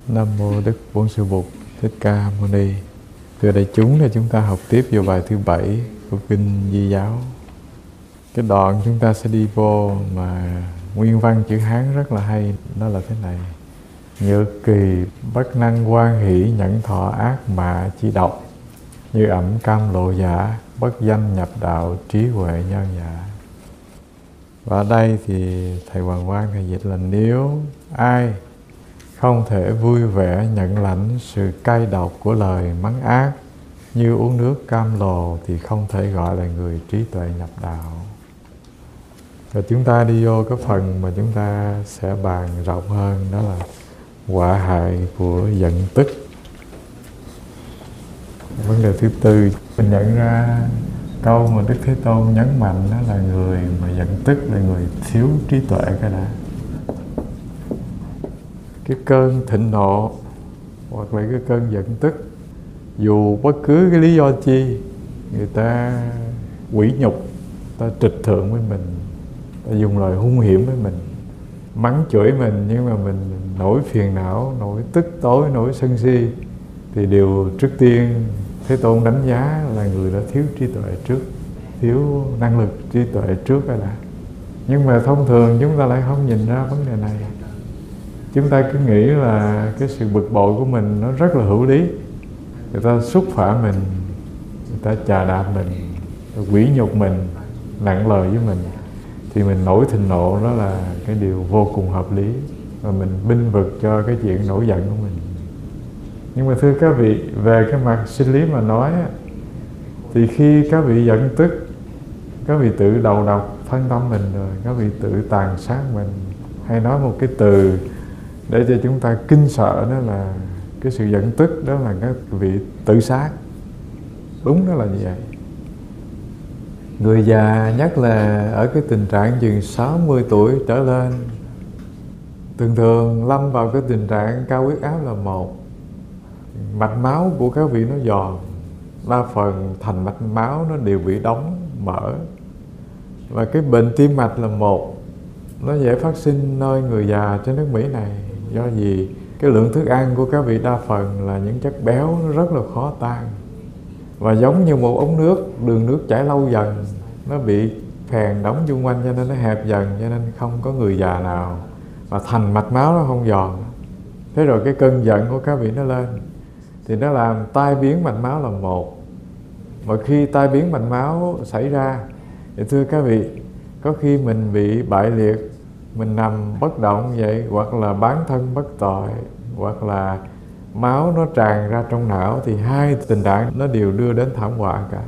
Nam mô Đức Bổn Sư Bụt Thích Ca Mâu Ni. Thưa đại chúng, thì chúng ta học tiếp vào bài thứ 7 của kinh Di Giáo. Cái đoạn chúng ta sẽ đi vô mà nguyên văn chữ Hán rất là hay, đó là thế này: Nhược kỳ bất năng quan hỷ nhẫn thọ ác mạ chi độc, như ẩm cam lộ giả bất danh nhập đạo trí huệ nhân giả. Và ở đây thì thầy Hoàng Quang thầy dịch là nếu ai không thể vui vẻ nhận lãnh sự cay độc của lời mắng ác như uống nước cam lồ thì không thể gọi là người trí tuệ nhập đạo. Rồi chúng ta đi vô cái phần mà chúng ta sẽ bàn rộng hơn, đó là họa hại của giận tức. Vấn đề thứ tư, mình nhận ra câu mà Đức Thế Tôn nhấn mạnh đó là người mà giận tức là người thiếu trí tuệ cái đã. Cái cơn thịnh nộ hoặc là cái cơn giận tức, dù bất cứ cái lý do chi, người ta quỷ nhục, ta trịch thượng với mình, ta dùng lời hung hiểm với mình, mắng chửi mình, nhưng mà mình nổi phiền não, nổi tức tối, nổi sân si, thì điều trước tiên Thế Tôn đánh giá là người đã thiếu trí tuệ trước, thiếu năng lực trí tuệ trước rồi đã. Nhưng mà thông thường chúng ta lại không nhìn ra vấn đề này. Chúng ta cứ nghĩ là cái sự bực bội của mình nó rất là hữu lý. Người ta xúc phạm mình, người ta chà đạp mình, người ta quỷ nhục mình, nặng lời với mình, thì mình nổi thịnh nộ, đó là cái điều vô cùng hợp lý. Và mình binh vực cho cái chuyện nổi giận của mình. Nhưng mà thưa các vị, về cái mặt sinh lý mà nói, thì khi các vị giận tức, các vị tự đầu độc thân tâm mình rồi, các vị tự tàn sát mình. Hay nói một cái từ để cho chúng ta kinh sợ, đó là cái sự giận tức, đó là các vị tự sát. Đúng đó là như vậy. Người già, nhất là ở cái tình trạng chừng 60 tuổi trở lên, thường thường lâm vào cái tình trạng cao huyết áp là một. Mạch máu của các vị nó giòn, đa phần thành mạch máu nó đều bị đóng mở. Và cái bệnh tim mạch là một, nó dễ phát sinh nơi người già trên nước Mỹ này. Do vì cái lượng thức ăn của các vị đa phần là những chất béo, nó rất là khó tan. Và giống như một ống nước, đường nước chảy lâu dần, nó bị phèn đóng chung quanh, cho nên nó hẹp dần, cho nên không có người già nào mà thành mạch máu nó không giòn. Thế rồi cái cơn giận của các vị nó lên, thì nó làm tai biến mạch máu là một. Và khi tai biến mạch máu xảy ra, thì thưa các vị, có khi mình bị bại liệt, mình nằm bất động vậy, hoặc là bán thân bất tội, hoặc là máu nó tràn ra trong não, thì hai tình trạng nó đều đưa đến thảm họa cả.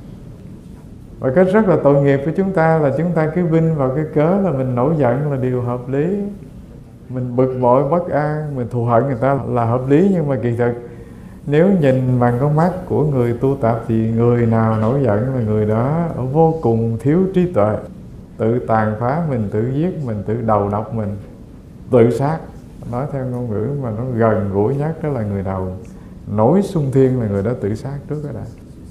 Và cái rất là tội nghiệp của chúng ta là chúng ta cứ vin vào cái cớ là mình nổi giận là điều hợp lý, mình bực bội bất an, mình thù hận người ta là hợp lý. Nhưng mà kỳ thực nếu nhìn bằng con mắt của người tu tập, thì người nào nổi giận là người đó vô cùng thiếu trí tuệ, tự tàn phá mình, tự giết mình, tự đầu độc mình, tự sát. Nói theo ngôn ngữ mà nó gần gũi nhất, đó là người nào nổi xung thiên là người đó tự sát trước đó đã.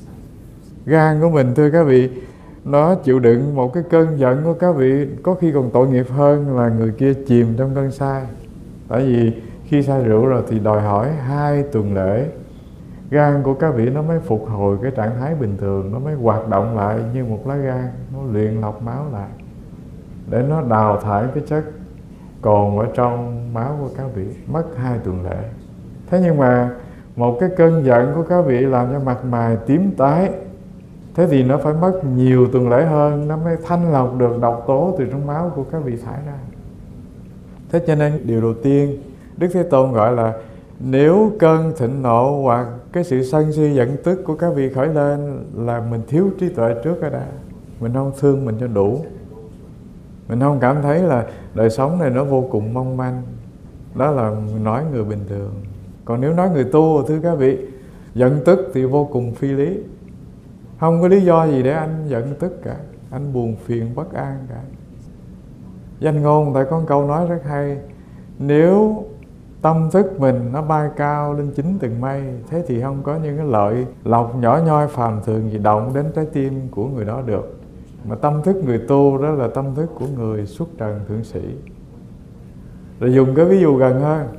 Gan của mình, thưa các vị, nó chịu đựng một cái cơn giận của các vị, có khi còn tội nghiệp hơn là người kia chìm trong cơn say. Tại vì khi say rượu rồi thì đòi hỏi 2 tuần lễ, gan của các vị nó mới phục hồi cái trạng thái bình thường, nó mới hoạt động lại như một lá gan, nó luyện lọc máu lại để nó đào thải cái chất cồn ở trong máu của các vị, mất 2 tuần lễ. Thế nhưng mà một cái cơn giận của các vị làm cho mặt mày tím tái, thế thì nó phải mất nhiều tuần lễ hơn, nó mới thanh lọc được độc tố từ trong máu của các vị thải ra. Thế cho nên điều đầu tiên Đức Thế Tôn gọi là nếu cơn thịnh nộ hoặc cái sự sân si giận tức của các vị khởi lên là mình thiếu trí tuệ trước rồi đã. Mình không thương mình cho đủ, mình không cảm thấy là đời sống này nó vô cùng mong manh. Đó là nói người bình thường. Còn nếu nói người tu, thưa các vị, giận tức thì vô cùng phi lý. Không có lý do gì để anh giận tức cả, anh buồn phiền bất an cả. Danh ngôn tại có một câu nói rất hay: nếu tâm thức mình nó bay cao lên 9 tầng mây, thế thì không có những cái lợi lộc nhỏ nhoi phàm thường gì động đến trái tim của người đó được. Mà tâm thức người tu đó là tâm thức của người xuất trần thượng sĩ. Rồi dùng cái ví dụ gần hơn,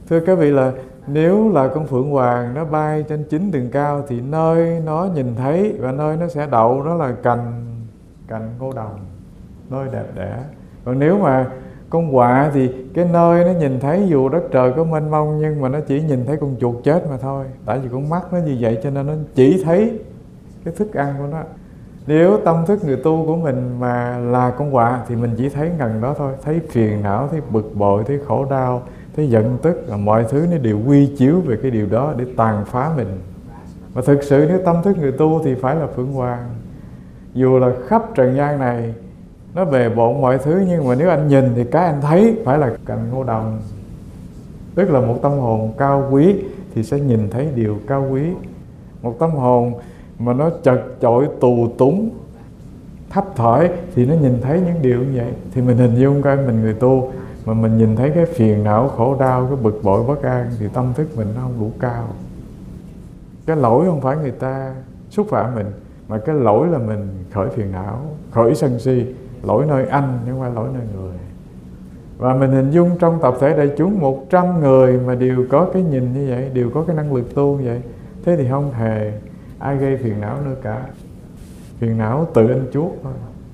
Thưa các vị, là nếu là con phượng hoàng nó bay trên 9 tầng cao thì nơi nó nhìn thấy và nơi nó sẽ đậu đó là cành ngô đồng, nơi đẹp đẽ. Còn nếu mà con quạ thì cái nơi nó nhìn thấy dù đất trời có mênh mông nhưng mà nó chỉ nhìn thấy con chuột chết mà thôi. Tại vì con mắt nó như vậy cho nên nó chỉ thấy cái thức ăn của nó. Nếu tâm thức người tu của mình mà là con quạ thì mình chỉ thấy gần đó thôi, thấy phiền não, thấy bực bội, thấy khổ đau, thấy giận tức, là mọi thứ nó đều quy chiếu về cái điều đó để tàn phá mình. Mà thực sự nếu tâm thức người tu thì phải là phượng hoàng. Dù là khắp trần gian này nó bề bộn mọi thứ, nhưng mà nếu anh nhìn thì cái anh thấy phải là cành ngô đồng. Tức là một tâm hồn cao quý thì sẽ nhìn thấy điều cao quý. Một tâm hồn mà nó chật chội, tù túng, thấp thỏi thì nó nhìn thấy những điều như vậy. Thì mình hình dung coi mình người tu mà mình nhìn thấy cái phiền não, khổ đau, cái bực bội, bất an thì tâm thức mình nó không đủ cao. Cái lỗi không phải người ta xúc phạm mình, mà cái lỗi là mình khởi phiền não, khởi sân si. Lỗi nơi anh chứ không phải lỗi nơi người. Và mình hình dung trong tập thể đại chúng 100 người mà đều có cái nhìn như vậy, đều có cái năng lực tu như vậy, thế thì không hề ai gây phiền não nữa cả. Phiền não tự anh chuốc thôi.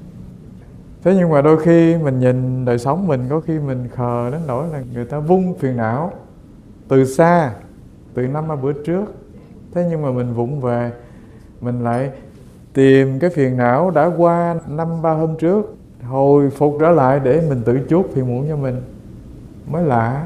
Thế nhưng mà đôi khi mình nhìn đời sống mình, có khi mình khờ đến nỗi là người ta vung phiền não từ xa, từ năm ba bữa trước. Thế nhưng mà mình vụng về, mình lại tìm cái phiền não đã qua 5-3 hôm trước, hồi phục trở lại để mình tự chuốc phiền muộn cho mình. Mới lạ.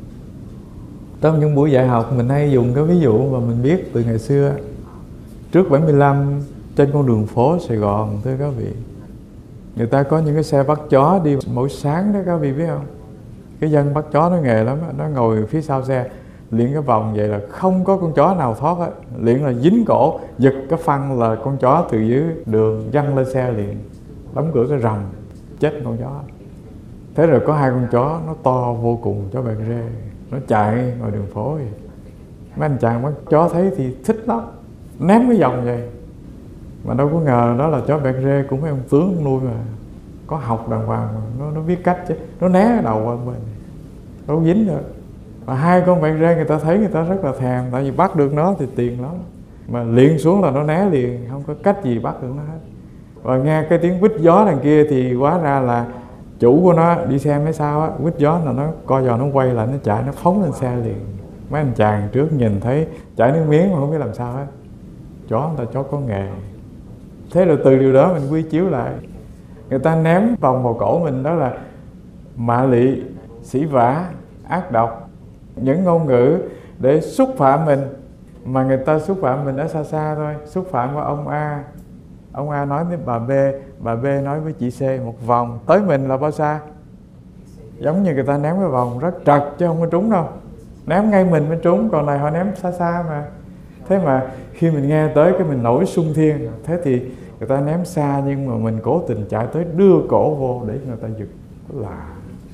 Trong những buổi dạy học mình hay dùng cái ví dụ mà mình biết từ ngày xưa. Trước 75 trên con đường phố Sài Gòn, thưa các vị, người ta có những cái xe bắt chó đi mỗi sáng đó, các vị biết không? Cái dân bắt chó nó nghề lắm, nó ngồi phía sau xe luyện cái vòng vậy là không có con chó nào thoát hết. Luyện là dính cổ, giật cái phăng là con chó từ dưới đường văng lên xe liền, đóng cửa cái rầm, chết con chó. Thế rồi có 2 con chó nó to vô cùng, chó bẹt rê, nó chạy ngoài đường phố vậy. Mấy anh chàng bắt chó thấy thì thích lắm, ném cái vòng vậy. Mà đâu có ngờ đó là chó bẹt rê cũng mấy ông tướng nuôi mà, có học đàng hoàng mà, nó biết cách chứ. Nó né cái đầu qua bên, nó không dính được. Và 2 con bẹt rê người ta thấy người ta rất là thèm, tại vì bắt được nó thì tiền lắm. Mà liền xuống là nó né liền, không có cách gì bắt được nó hết. Và nghe cái tiếng quýt gió đằng kia thì hóa ra là chủ của nó đi xe mấy sao á, quýt gió là nó co giò, nó quay lại, nó chạy, nó phóng lên xe liền. Mấy anh chàng trước nhìn thấy chảy nước miếng mà không biết làm sao hết. Chó người ta chó có nghề. Thế rồi từ điều đó mình quy chiếu lại. Người ta ném vòng vào cổ mình đó là mạ lị, sỉ vả, ác độc, những ngôn ngữ để xúc phạm mình. Mà người ta xúc phạm mình ở xa xa thôi. Xúc phạm qua ông A, ông A nói với bà B nói với chị C, một vòng tới mình là bao xa. Giống như người ta ném cái vòng rất trật chứ không có trúng đâu. Ném ngay mình mới trúng, còn này họ ném xa xa mà. Thế mà khi mình nghe tới cái mình nổi sung thiên. Thế thì người ta ném xa nhưng mà mình cố tình chạy tới đưa cổ vô để người ta giật. Là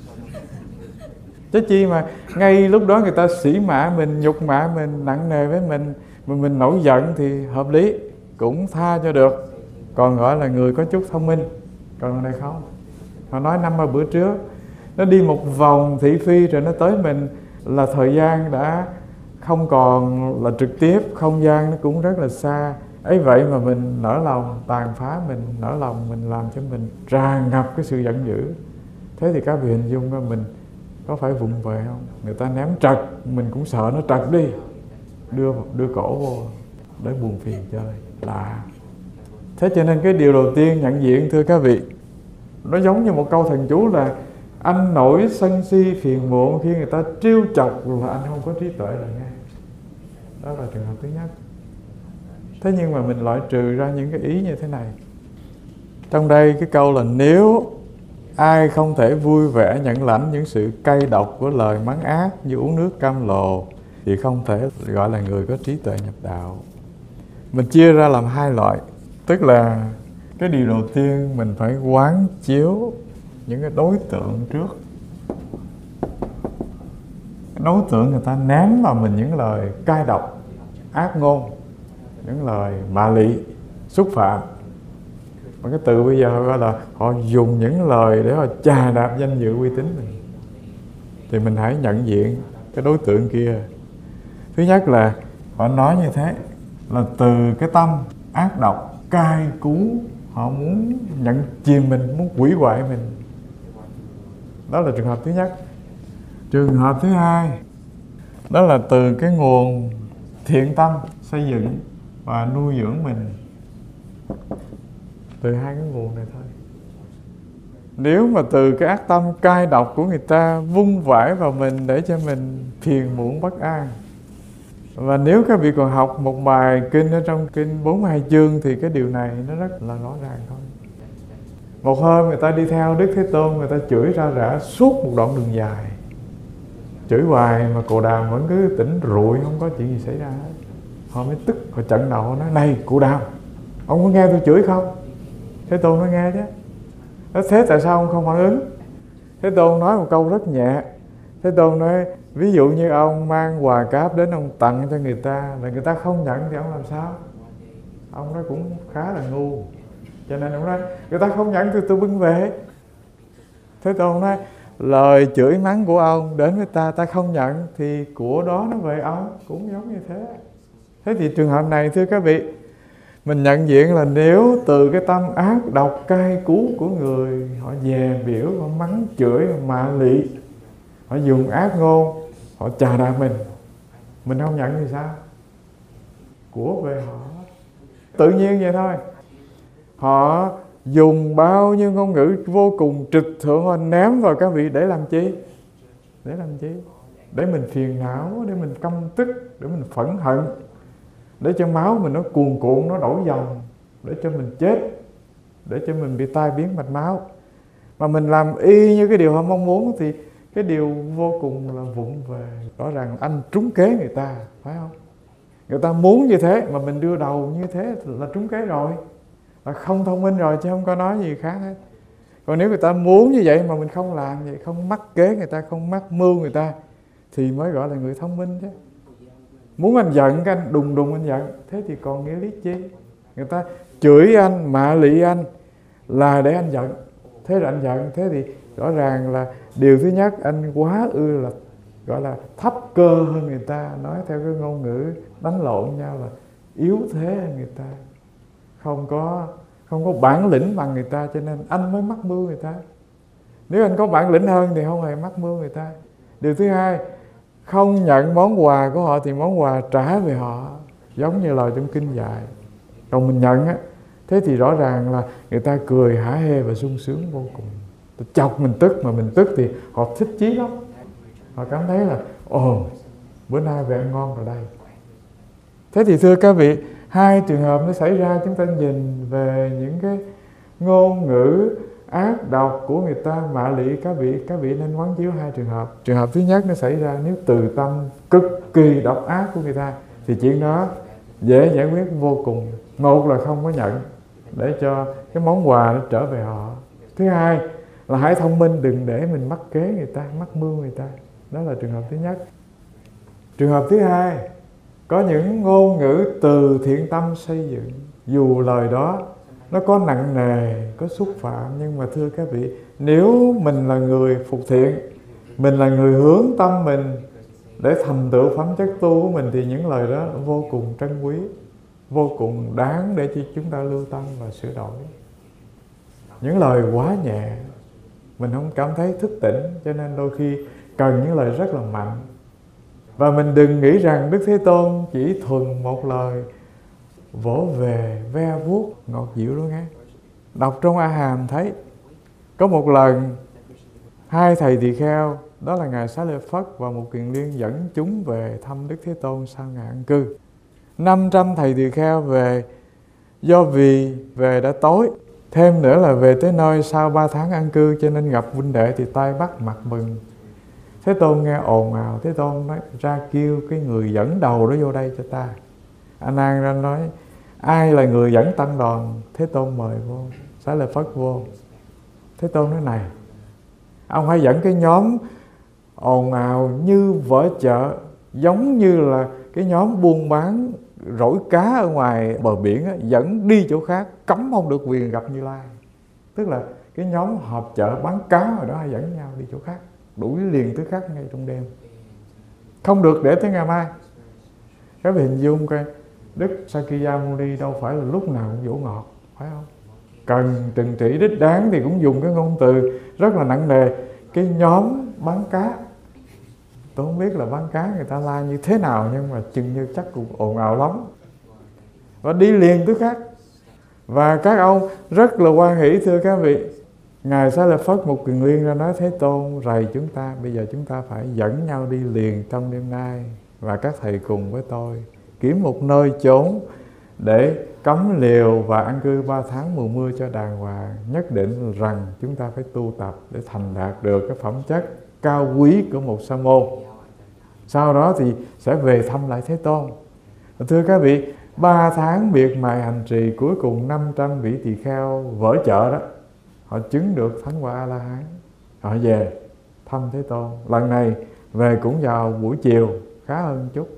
chứ chi mà ngay lúc đó người ta sỉ mạ mình, nhục mạ mình, nặng nề với mình, mà mình nổi giận thì hợp lý, cũng tha cho được. Còn gọi là người có chút thông minh. Còn này không. Họ nói 5-3 bữa trước, nó đi một vòng thị phi rồi nó tới mình là thời gian đã không còn là trực tiếp, không gian nó cũng rất là xa. Ấy vậy mà mình nở lòng tàn phá mình, nở lòng mình làm cho mình tràn ngập cái sự giận dữ. Thế thì các vị hình dung coi mình có phải vụng về không? Người ta ném trật, mình cũng sợ nó trật đi, đưa cổ vô để buồn phiền chơi. Lạ. Thế cho nên cái điều đầu tiên nhận diện, thưa các vị, nó giống như một câu thần chú là anh nổi sân si phiền muộn khi người ta trêu chọc là anh không có trí tuệ rồi nghe. Đó là trường hợp thứ nhất. Thế nhưng mà mình loại trừ ra những cái ý như thế này. Trong đây cái câu là nếu ai không thể vui vẻ nhận lãnh những sự cay độc của lời mắng ác như uống nước cam lồ thì không thể gọi là người có trí tuệ nhập đạo. Mình chia ra làm 2 loại. Tức là cái điều đầu tiên mình phải quán chiếu những cái đối tượng trước. Cái đối tượng người ta ném vào mình những lời cay độc, ác ngôn, những lời mạ lị, xúc phạm. Mà cái từ bây giờ gọi là họ dùng những lời để họ chà đạp danh dự uy tín mình. Thì mình hãy nhận diện cái đối tượng kia. Thứ nhất là họ nói như thế là từ cái tâm ác độc, cay cú, họ muốn nhận chìm mình, muốn hủy hoại mình. Đó là trường hợp thứ nhất. Trường hợp thứ hai, đó là từ cái nguồn thiện tâm xây dựng và nuôi dưỡng mình. Từ hai cái nguồn này thôi. Nếu mà từ cái ác tâm cay độc của người ta vung vãi vào mình để cho mình phiền muộn bất an. Và nếu các vị còn học một bài kinh ở trong kinh 42 chương thì cái điều này nó rất là rõ ràng thôi. Một hôm người ta đi theo Đức Thế Tôn, người ta chửi ra rã suốt một đoạn đường dài. Chửi hoài mà Cù Đàm vẫn cứ tỉnh rụi, không có chuyện gì xảy ra hết. Họ mới tức, họ chận đầu, nói: này Cù Đàm, ông có nghe tôi chửi không? Thế Tôn nói: nghe chứ. Thế tại sao ông không phản ứng? Thế Tôn nói một câu rất nhẹ. Thế Tôn nói: ví dụ như ông mang quà cáp đến ông tặng cho người ta, và người ta không nhận thì ông làm sao? Ông nói cũng khá là ngu. Cho nên ông nói: người ta không nhận thì tôi bưng về. Thế Tôn nói: lời chửi mắng của ông đến với ta, ta không nhận thì của đó nó về ông, cũng giống như thế. Thế thì trường hợp này thưa các vị, mình nhận diện là nếu từ cái tâm ác độc cay cú của người, họ dè biểu, họ mắng chửi, họ mạ lị, họ dùng ác ngôn, họ chà đạp mình không nhận thì sao? Của về họ. Tự nhiên vậy thôi. Họ dùng bao nhiêu ngôn ngữ vô cùng trịch thượng, họ ném vào các vị để làm chi? Để làm chi? Để mình phiền não, để mình căm tức, để mình phẫn hận, để cho máu mình nó cuồn cuộn, nó đổi dòng, để cho mình chết, để cho mình bị tai biến mạch máu. Mà mình làm y như cái điều họ mong muốn thì cái điều vô cùng là vụng về. Rõ ràng anh trúng kế người ta, phải không? Người ta muốn như thế mà mình đưa đầu như thế là trúng kế rồi, là không thông minh rồi, chứ không có nói gì khác hết. Còn nếu người ta muốn như vậy mà mình không làm vậy, không mắc kế người ta, không mắc mưu người ta, thì mới gọi là người thông minh chứ. Muốn anh giận, cái anh đùng đùng anh giận, thế thì còn nghĩa lý chi? Người ta chửi anh, mạ lị anh là để anh giận. Thế là anh giận, thế thì rõ ràng là điều thứ nhất, anh quá ư là gọi là thấp cơ hơn người ta. Nói theo cái ngôn ngữ đánh lộn nhau là yếu thế hơn người ta, không có bản lĩnh bằng người ta, cho nên anh mới mắc mưu người ta. Nếu anh có bản lĩnh hơn thì không hề mắc mưu người ta. Điều thứ hai, không nhận món quà của họ thì món quà trả về họ, giống như lời trong kinh dạy. Còn mình nhận á, thế thì rõ ràng là người ta cười hả hê và sung sướng vô cùng. Chọc mình tức, mà mình tức thì họ thích chí lắm. Họ cảm thấy là ồ, bữa nay về ăn ngon rồi đây. Thế thì thưa các vị, hai trường hợp nó xảy ra, chúng ta nhìn về những cái ngôn ngữ ác độc của người ta, mạ lị các vị nên quán chiếu hai trường hợp. Trường hợp thứ nhất nó xảy ra nếu từ tâm cực kỳ độc ác của người ta thì chuyện đó dễ giải quyết vô cùng. Một là không có nhận, để cho cái món quà nó trở về họ. Thứ hai là hãy thông minh, đừng để mình mắc kế người ta, mắc mưu người ta. Đó là trường hợp thứ nhất. Trường hợp thứ hai, có những ngôn ngữ từ thiện tâm xây dựng, dù lời đó nó có nặng nề, có xúc phạm, nhưng mà thưa các vị, nếu mình là người phục thiện, mình là người hướng tâm mình để thành tựu phẩm chất tu của mình, thì những lời đó vô cùng trân quý, vô cùng đáng để cho chúng ta lưu tâm và sửa đổi. Những lời quá nhẹ, mình không cảm thấy thức tỉnh, cho nên đôi khi cần những lời rất là mạnh. Và mình đừng nghĩ rằng Đức Thế Tôn chỉ thuần một lời vỗ về, ve vuốt, ngọt dịu luôn nghe. Đọc trong A Hàm thấy có một lần hai thầy tỳ kheo, đó là Ngài Xá Lợi Phất và một Kiền Liên, dẫn chúng về thăm Đức Thế Tôn sau ngày an cư. 500 thầy tỳ kheo về, do vì về đã tối, thêm nữa là về tới nơi sau 3 tháng an cư, cho nên gặp huynh đệ thì tay bắt mặt mừng. Thế Tôn nghe ồn ào, Thế Tôn nói ra kêu cái người dẫn đầu đó vô đây cho ta. A Nan ra nói ai là người dẫn tăng đoàn? Thế Tôn mời vô, Xá Lợi Phất vô. Thế Tôn nói này, ông hãy dẫn cái nhóm ồn ào như vỡ chợ, giống như là cái nhóm buôn bán rỗi cá ở ngoài bờ biển á, dẫn đi chỗ khác, cấm không được quyền gặp Như Lai. Tức là cái nhóm họp chợ bán cá hồi đó hay dẫn nhau đi chỗ khác, đuổi liền tới khác ngay trong đêm. không được để tới ngày mai. Các vị hình dung coi, Đức Sakyamuni đâu phải là lúc nào cũng dỗ ngọt, phải không? Cần trừng trị đích đáng thì cũng dùng cái ngôn từ rất là nặng nề. Cái nhóm bán cá, tôi không biết là bán cá người ta la như thế nào, nhưng mà chừng như chắc cũng ồn ào lắm. Và đi liền tới khác. Và các ông rất là hoan hỷ, thưa các vị. Ngài Xá Lợi Phất một kiền liên ra nói: Thế Tôn rầy chúng ta, bây giờ chúng ta phải dẫn nhau đi liền trong đêm nay. Và các thầy cùng với tôi kiếm một nơi chốn để cắm liều và an cư 3 tháng mùa mưa cho đàng hoàng. Nhất định rằng chúng ta phải tu tập để thành đạt được cái phẩm chất cao quý của một sa môn. Sau đó thì sẽ về thăm lại Thế Tôn. Thưa các vị, 3 tháng miệt mài hành trì, cuối cùng 500 vị tỳ kheo vỡ chợ đó, họ chứng được thánh quả A-la-hán. Họ về thăm Thế Tôn. Lần này về cũng vào buổi chiều, khá hơn chút.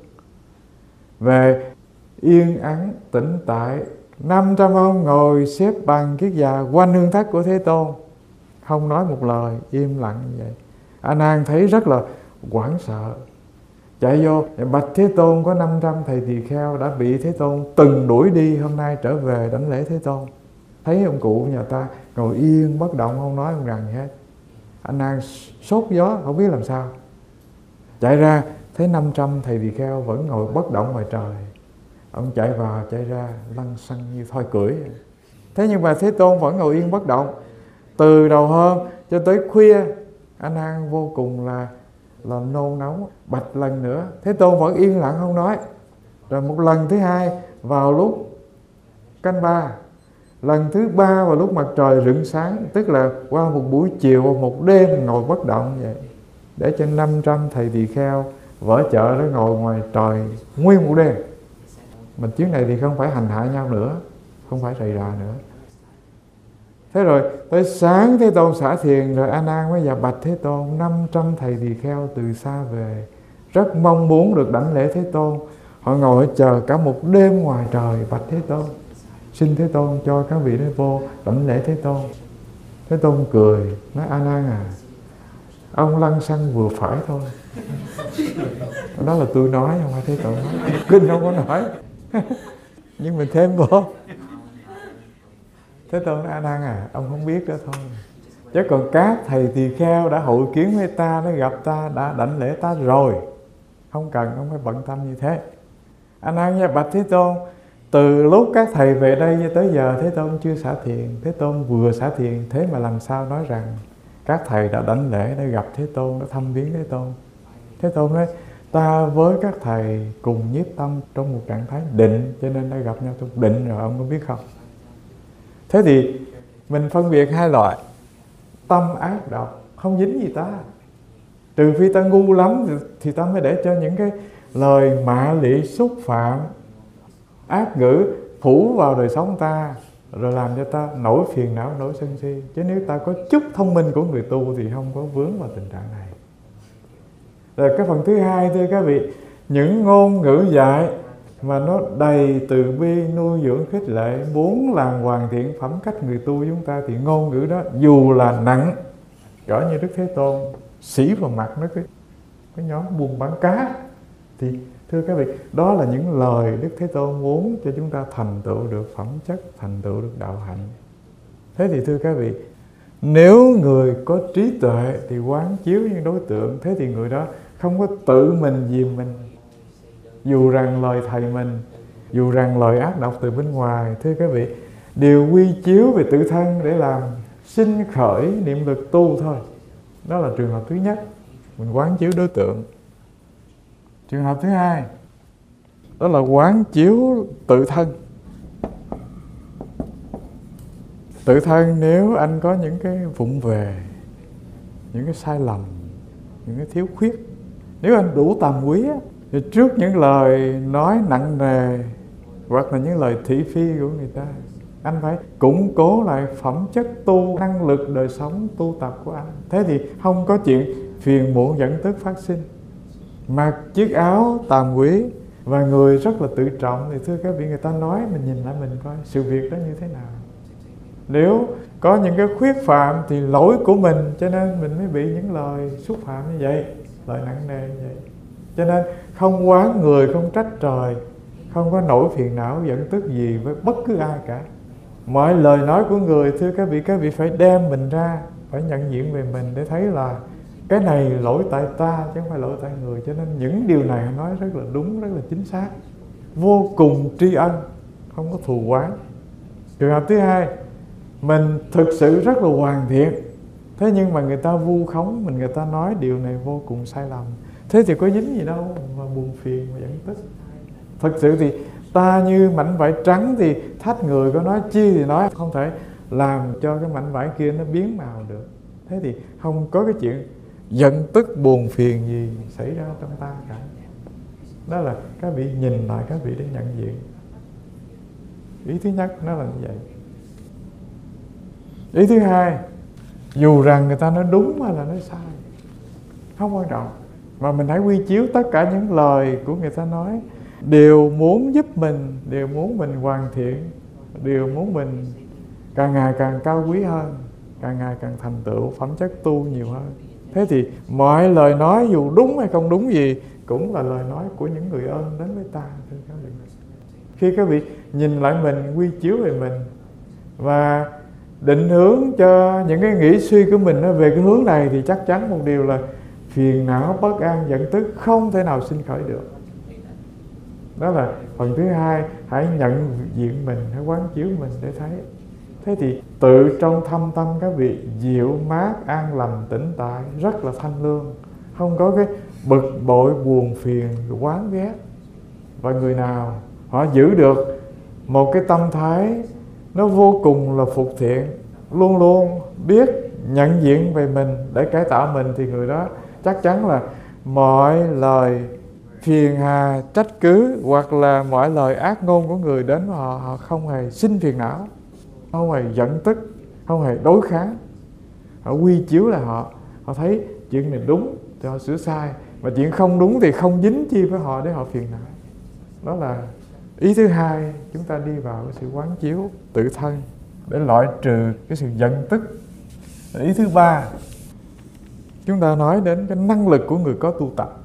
Về yên ắng tĩnh tại, 500 ông ngồi xếp bằng kiết già quanh hương thất của Thế Tôn, không nói một lời, im lặng như vậy. A Nan thấy rất là hoảng sợ, chạy vô bạch Thế Tôn: có 500 thầy tỳ kheo đã bị Thế Tôn từng đuổi đi, hôm nay trở về đảnh lễ Thế Tôn. Thấy ông cụ nhà ta ngồi yên bất động, không nói không rằng gì hết. A Nan sốt gió không biết làm sao, chạy ra thấy 500 thầy tỳ kheo vẫn ngồi bất động ngoài trời. Ông chạy vào chạy ra lăn xăng như thoi cưỡi. Thế nhưng mà Thế Tôn vẫn ngồi yên bất động. Từ đầu hôm cho tới khuya, A Nan vô cùng là nôn nóng. Bạch lần nữa, Thế Tôn vẫn yên lặng không nói. Rồi một lần thứ hai vào lúc canh 3, lần thứ 3 vào lúc mặt trời rạng sáng, tức là qua một buổi chiều một đêm ngồi bất động vậy, để cho 500 thầy tỳ kheo vỡ chợ đó ngồi ngoài trời nguyên một đêm. Mà chuyến này thì không phải hành hạ nhau nữa, không phải rầy rà nữa. Thế rồi tới sáng Thế Tôn xả thiền, rồi A Nan mới vào bạch Thế Tôn: 500 thầy tỳ kheo từ xa về, rất mong muốn được đảnh lễ Thế Tôn. Họ ngồi chờ cả một đêm ngoài trời bạch Thế Tôn, xin Thế Tôn cho các vị đó vô đảnh lễ Thế Tôn. Thế Tôn cười nói: A Nan à, ông lăn xăng vừa phải thôi. Đó là tôi nói, không phải Thế Tôn nói. Kinh không có nói. Nhưng mình thêm vô. Thế Tôn nói: A Nan à, ông không biết đó thôi. Chứ còn các thầy tỳ kheo đã hội kiến với ta, đã gặp ta, đã đảnh lễ ta rồi, không cần ông phải bận tâm như thế. A Nan nha bạch Thế Tôn, từ lúc các thầy về đây tới giờ Thế Tôn chưa xả thiền. Thế Tôn vừa xả thiền, thế mà làm sao nói rằng các thầy đã đảnh lễ, đã gặp Thế Tôn, đã thăm viếng Thế Tôn. Thế Tôn nói: ta với các thầy cùng nhiếp tâm trong một trạng thái định, cho nên đã gặp nhau trong định rồi, ông có biết không? Thế thì mình phân biệt hai loại. Tâm ác độc không dính gì ta, trừ phi ta ngu lắm thì ta mới để cho những cái lời mạ lị xúc phạm, ác ngữ phủ vào đời sống ta, rồi làm cho ta nổi phiền não, nổi sân si. Chứ nếu ta có chút thông minh của người tu thì không có vướng vào tình trạng này. Rồi cái phần thứ hai, thưa các vị, những ngôn ngữ dạy mà nó đầy từ bi, nuôi dưỡng, khích lệ, muốn làm hoàn thiện phẩm cách người tu chúng ta, thì ngôn ngữ đó dù là nặng, cỡ như Đức Thế Tôn xỉ vào mặt nó cái nhóm buôn bán cá, thì thưa các vị, đó là những lời Đức Thế Tôn muốn cho chúng ta thành tựu được phẩm chất, thành tựu được đạo hạnh. Thế thì thưa các vị, nếu người có trí tuệ thì quán chiếu những đối tượng, thế thì người đó không có tự mình dìm mình. Dù rằng lời thầy mình, dù rằng lời ác độc từ bên ngoài, thưa các vị, đều quy chiếu về tự thân để làm sinh khởi niệm lực tu thôi. Đó là trường hợp thứ nhất, mình quán chiếu đối tượng. Trường hợp thứ hai, đó là quán chiếu tự thân. Tự thân nếu anh có những cái vụng về, những cái sai lầm, những cái thiếu khuyết, nếu anh đủ tầm quý á, thì trước những lời nói nặng nề hoặc là những lời thị phi của người ta, anh phải củng cố lại phẩm chất tu, năng lực đời sống tu tập của anh. Thế thì không có chuyện phiền muộn giận tức phát sinh. Mặc chiếc áo tàm quý và người rất là tự trọng, thì thưa các vị, người ta nói mình nhìn lại mình coi sự việc đó như thế nào. Nếu có những cái khuyết phạm thì lỗi của mình, cho nên mình mới bị những lời xúc phạm như vậy, lời nặng nề như vậy. Cho nên không oán người, không trách trời, không có nỗi phiền não giận tức gì với bất cứ ai cả. Mọi lời nói của người, thưa các vị phải đem mình ra, phải nhận diện về mình để thấy là cái này lỗi tại ta chứ không phải lỗi tại người. Cho nên những điều này nói rất là đúng, rất là chính xác, vô cùng tri ân, không có thù oán. Trường hợp thứ hai, mình thực sự rất là hoàn thiện, thế nhưng mà người ta vu khống mình, người ta nói điều này vô cùng sai lầm, thế thì có dính gì đâu mà buồn phiền mà giận tức. Thực sự thì ta như mảnh vải trắng thì thách người có nói chi thì nói, không thể làm cho cái mảnh vải kia nó biến màu được. Thế thì không có cái chuyện giận tức buồn phiền gì xảy ra trong ta cả. Đó là các vị nhìn lại, các vị để nhận diện. Ý thứ nhất nó là như vậy. Ý thứ hai, dù rằng người ta nói đúng hay là nói sai, không quan trọng, mà mình hãy quy chiếu tất cả những lời của người ta nói đều muốn giúp mình, đều muốn mình hoàn thiện, đều muốn mình càng ngày càng cao quý hơn, càng ngày càng thành tựu phẩm chất tu nhiều hơn. Thế thì mọi lời nói dù đúng hay không đúng gì cũng là lời nói của những người ơn đến với ta, thưa các vị. Khi các vị nhìn lại mình, quy chiếu về mình và định hướng cho những cái nghĩ suy của mình nó về cái hướng này, thì chắc chắn một điều là phiền não, bất an, giận tức không thể nào sinh khởi được. Đó là phần thứ hai, hãy nhận diện mình, hãy quán chiếu mình để thấy. Thế thì tự trong thâm tâm các vị dịu mát, an lành, tĩnh tại, rất là thanh lương, không có cái bực bội, buồn phiền, oán ghét. Và người nào họ giữ được một cái tâm thái nó vô cùng là phục thiện, luôn luôn biết nhận diện về mình để cải tạo mình, thì người đó chắc chắn là mọi lời phiền hà, trách cứ hoặc là mọi lời ác ngôn của người đến với họ, họ không hề sinh phiền não, không hề giận tức, không hề đối kháng. Họ quy chiếu là họ thấy chuyện này đúng thì họ sửa sai, mà chuyện không đúng thì không dính chi với họ để họ phiền não. Đó là ý thứ hai, chúng ta đi vào cái sự quán chiếu tự thân để loại trừ cái sự giận tức. Ý thứ ba, chúng ta nói đến cái năng lực của người có tu tập.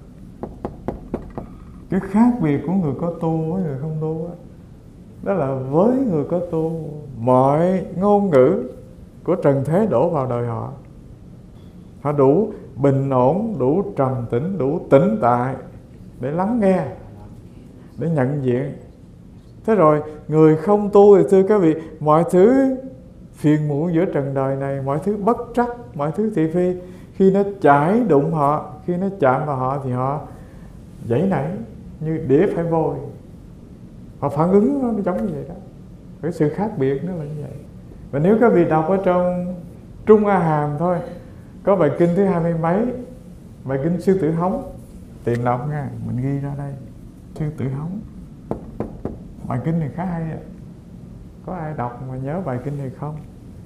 Cái khác biệt của người có tu với người không tu đó là với người có tu, mọi ngôn ngữ của trần thế đổ vào đời họ, họ đủ bình ổn, đủ trầm tĩnh, đủ tĩnh tại để lắng nghe, để nhận diện. Thế rồi người không tu thì thưa các vị, mọi thứ phiền muộn giữa trần đời này, mọi thứ bất trắc, mọi thứ thị phi, khi nó chải đụng họ, khi nó chạm vào họ thì họ giãy nảy như đĩa phải vôi, họ phản ứng nó giống như vậy đó. Cái sự khác biệt nó là như vậy. Và nếu các vị đọc ở trong Trung A Hàm thôi, có bài kinh thứ 20 mấy, bài kinh Sư Tử Hống, tìm đọc nha, mình ghi ra đây, Sư Tử Hống. Bài kinh này khá hay ạ. Có ai đọc mà nhớ bài kinh này không?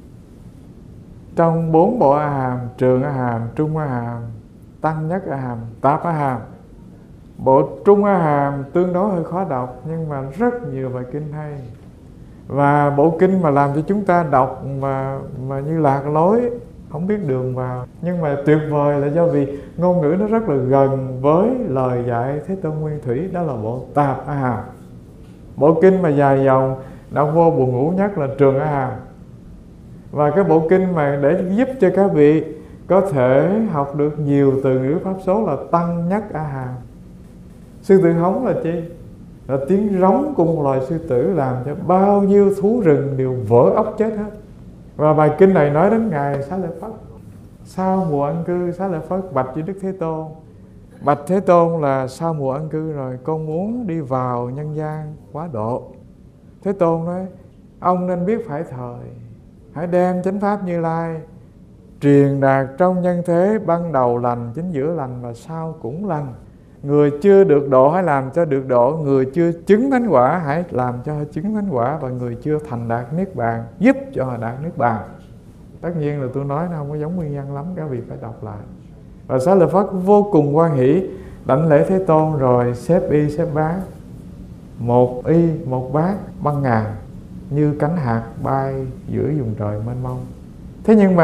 Trong 4 bộ A Hàm, Trường A Hàm, Trung A Hàm, Tăng Nhất A Hàm, Tạp A Hàm, bộ Trung A Hàm tương đối hơi khó đọc, nhưng mà rất nhiều bài kinh hay. Và bộ kinh mà làm cho chúng ta đọc mà như lạc lối, không biết đường vào. Nhưng mà tuyệt vời là do vì ngôn ngữ nó rất là gần với lời dạy Thế Tôn Nguyên Thủy. Đó là bộ Tạp A Hàm. Bộ kinh mà dài dòng, đọc vô buồn ngủ nhất là Trường A Hàm. Và cái bộ kinh mà để giúp cho các vị có thể học được nhiều từ ngữ pháp số là Tăng Nhất A Hàm. Sư tử hống là chi? Là tiếng rống của một loài sư tử làm cho bao nhiêu thú rừng đều vỡ óc chết hết. Và bài kinh này nói đến Ngài Xá Lợi Phất. Sau mùa ân cư, Xá Lợi Phất bạch với Đức Thế Tôn: bạch Thế Tôn, là sau mùa ân cư rồi, con muốn đi vào nhân gian quá độ. Thế Tôn nói: ông nên biết phải thời, hãy đem chánh pháp Như Lai truyền đạt trong nhân thế, ban đầu lành, chính giữa lành và sau cũng lành. Người chưa được độ hãy làm cho được độ, người chưa chứng thánh quả hãy làm cho họ chứng thánh quả, và người chưa thành đạt niết bàn giúp cho họ đạt niết bàn. Tất nhiên là tôi nói nó không có giống nguyên nhân lắm, các vị phải đọc lại. Và Xá Lợi Phất vô cùng hoan hỷ đảnh lễ Thế Tôn, rồi xếp y xếp bát, một y một bát băng ngàn như cánh hạt bay giữa vùng trời mênh mông. Thế nhưng mà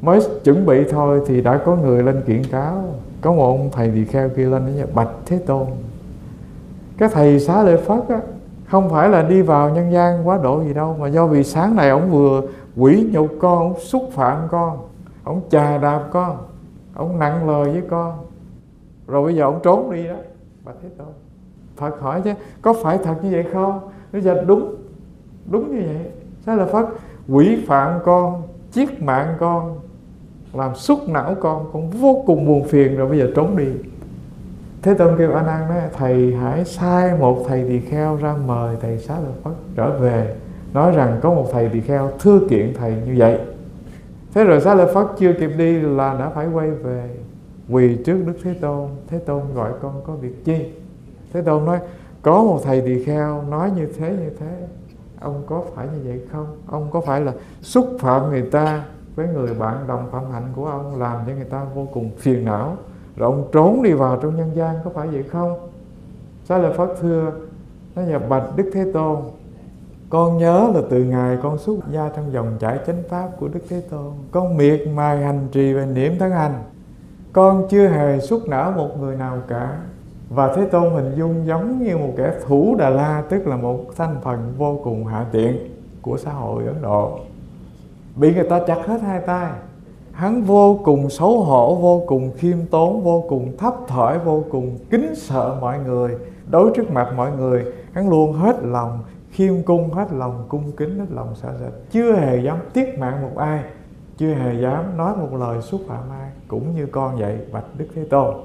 Mới chuẩn bị thôi thì đã có người lên kiện cáo. Có một ông thầy tỳ kheo kia lên nói: bạch Thế Tôn, cái thầy Xá Lợi Phất á, không phải là đi vào nhân gian quá độ gì đâu, mà do vì sáng nay ông vừa quỷ nhục con, ông xúc phạm con, ông chà đạp con, ông nặng lời với con, rồi bây giờ ông trốn đi đó. Bạch Thế Tôn, Phật hỏi chứ có phải thật như vậy không? Nói giờ đúng như vậy. Xá Lợi Phất quỷ phạm con, giết mạng con, làm xúc não con vô cùng buồn phiền, rồi bây giờ trốn đi. Thế Tôn kêu A Nan nói: thầy hãy sai một thầy tỳ kheo ra mời thầy Xá Lợi Phất trở về, nói rằng có một thầy tỳ kheo thưa kiện thầy như vậy. Thế rồi Xá Lợi Phất chưa kịp đi là đã phải quay về, quỳ trước Đức Thế Tôn. Thế Tôn gọi con có việc chi? Thế Tôn nói: có một thầy tỳ kheo nói như thế, ông có phải như vậy không? Ông có phải là xúc phạm người ta với người bạn đồng phạm hạnh của ông, làm cho người ta vô cùng phiền não, rồi ông trốn đi vào trong nhân gian, có phải vậy không? Xá Lợi Phất thưa, nói: dạ bạch Đức Thế Tôn, con nhớ là từ ngày con xuất gia trong dòng chảy chánh pháp của Đức Thế Tôn, con miệt mài hành trì và niệm thân hành, con chưa hề xúc não một người nào cả. Và Thế Tôn hình dung giống như một kẻ thủ Đà La, tức là một thành phần vô cùng hạ tiện của xã hội Ấn Độ, bị người ta chặt hết hai tay. Hắn vô cùng xấu hổ, vô cùng khiêm tốn, vô cùng thấp thỏi, vô cùng kính sợ mọi người. Đối trước mặt mọi người, hắn luôn hết lòng khiêm cung, hết lòng cung kính, hết lòng sợ sệt, chưa hề dám tiết mạng một ai, chưa hề dám nói một lời xúc phạm ai. Cũng như con vậy, bạch Đức Thế Tôn.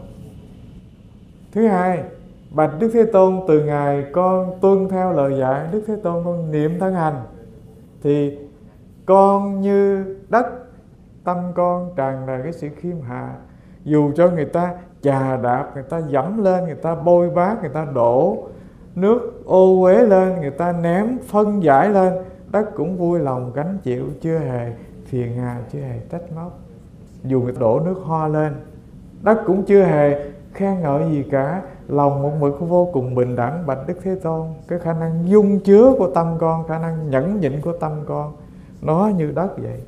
Thứ hai, bạch Đức Thế Tôn, từ ngày con tuân theo lời dạy Đức Thế Tôn, con niệm thân hành, thì con như đất, tâm con tràn đầy cái sự khiêm hạ. Dù cho người ta chà đạp, người ta dẫm lên, người ta bôi bát, người ta đổ nước ô uế lên, người ta ném phân giải lên, đất cũng vui lòng gánh chịu, chưa hề phiền hà, chưa hề trách móc. Dù người ta đổ nước hoa lên, đất cũng chưa hề khen ngợi gì cả. Lòng một mực vô cùng bình đẳng, bạch Đức Thế Tôn. Cái khả năng dung chứa của tâm con, khả năng nhẫn nhịn của tâm con, nó như đất vậy.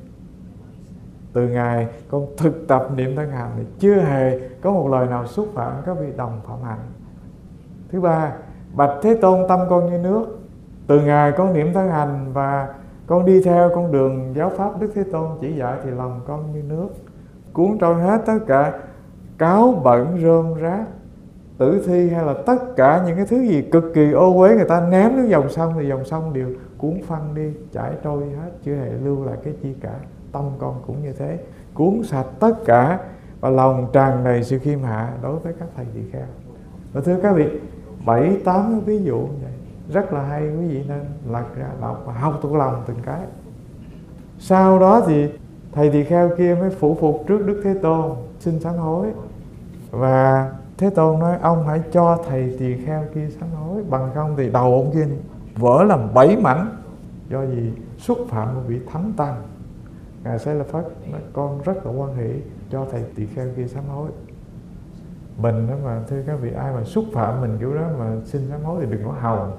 Từ ngày con thực tập niệm thân hành thì chưa hề có một lời nào xúc phạm các vị đồng phạm hạnh. Thứ ba, bạch Thế Tôn, tâm con như nước. Từ ngày con niệm thân hành và con đi theo con đường giáo pháp Đức Thế Tôn chỉ dạy, thì lòng con như nước, cuốn trôi hết tất cả cáo bẩn rơm rác, tử thi, hay là tất cả những cái thứ gì cực kỳ ô uế, người ta ném nước dòng sông thì dòng sông đều cuốn phăng đi, chảy trôi hết, chưa hề lưu lại cái chi cả. Tâm con cũng như thế, cuốn sạch tất cả, và lòng tràn đầy sự khiêm hạ đối với các thầy tỳ kheo. Và thưa các vị, 7-8 cái ví dụ như vậy rất là hay, quý vị nên lật ra đọc và học thuộc lòng từng cái. Sau đó thì thầy tỳ kheo kia mới phụ phục trước Đức Thế Tôn xin sám hối. Và Thế Tôn nói: ông hãy cho thầy tỳ kheo kia sám hối, bằng không thì đầu ông kia vỡ làm 7 mảnh. Do gì? Xúc phạm một vị thánh tăng. Ngài Xá Lợi Phất nói: con rất là hoan hỷ cho thầy tỳ kheo kia sám hối. Mình đó mà, thưa các vị, ai mà xúc phạm mình kiểu đó mà xin sám hối thì đừng có hòng.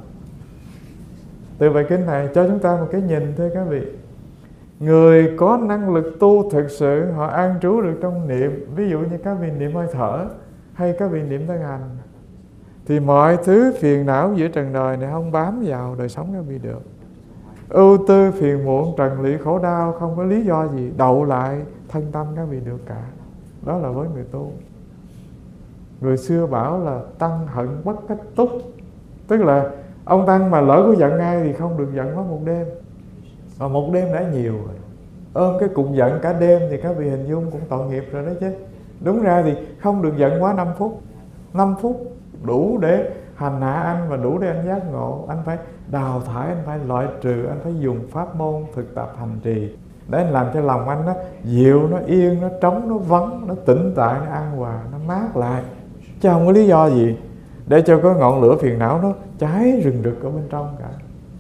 Từ bài kinh này cho chúng ta một cái nhìn, thưa các vị. Người có năng lực tu thực sự, họ an trú được trong niệm. Ví dụ như các vị niệm hơi thở, hay các vị niệm thân hành, thì mọi thứ phiền não giữa trần đời này không bám vào đời sống các vị được. Ưu tư, phiền muộn, trần lụy, khổ đau không có lý do gì đậu lại thân tâm các vị được cả. Đó là với người tu. Người xưa bảo là tăng hận bất cách túc, tức là ông tăng mà lỡ có giận ai thì không được giận quá một đêm, mà một đêm đã nhiều rồi. Ôm cái cục giận cả đêm thì các vị hình dung cũng tội nghiệp rồi đó chứ. Đúng ra thì không được giận quá 5 phút. 5 phút đủ để hành hạ anh và đủ để anh giác ngộ. Anh phải đào thải, anh phải loại trừ, anh phải dùng pháp môn thực tập hành trì để anh làm cho lòng anh nó dịu, nó yên, nó trống, nó vắng, nó tĩnh tại, nó an hòa, nó mát lại. Chứ không có lý do gì để cho có ngọn lửa phiền não nó cháy rừng rực ở bên trong cả.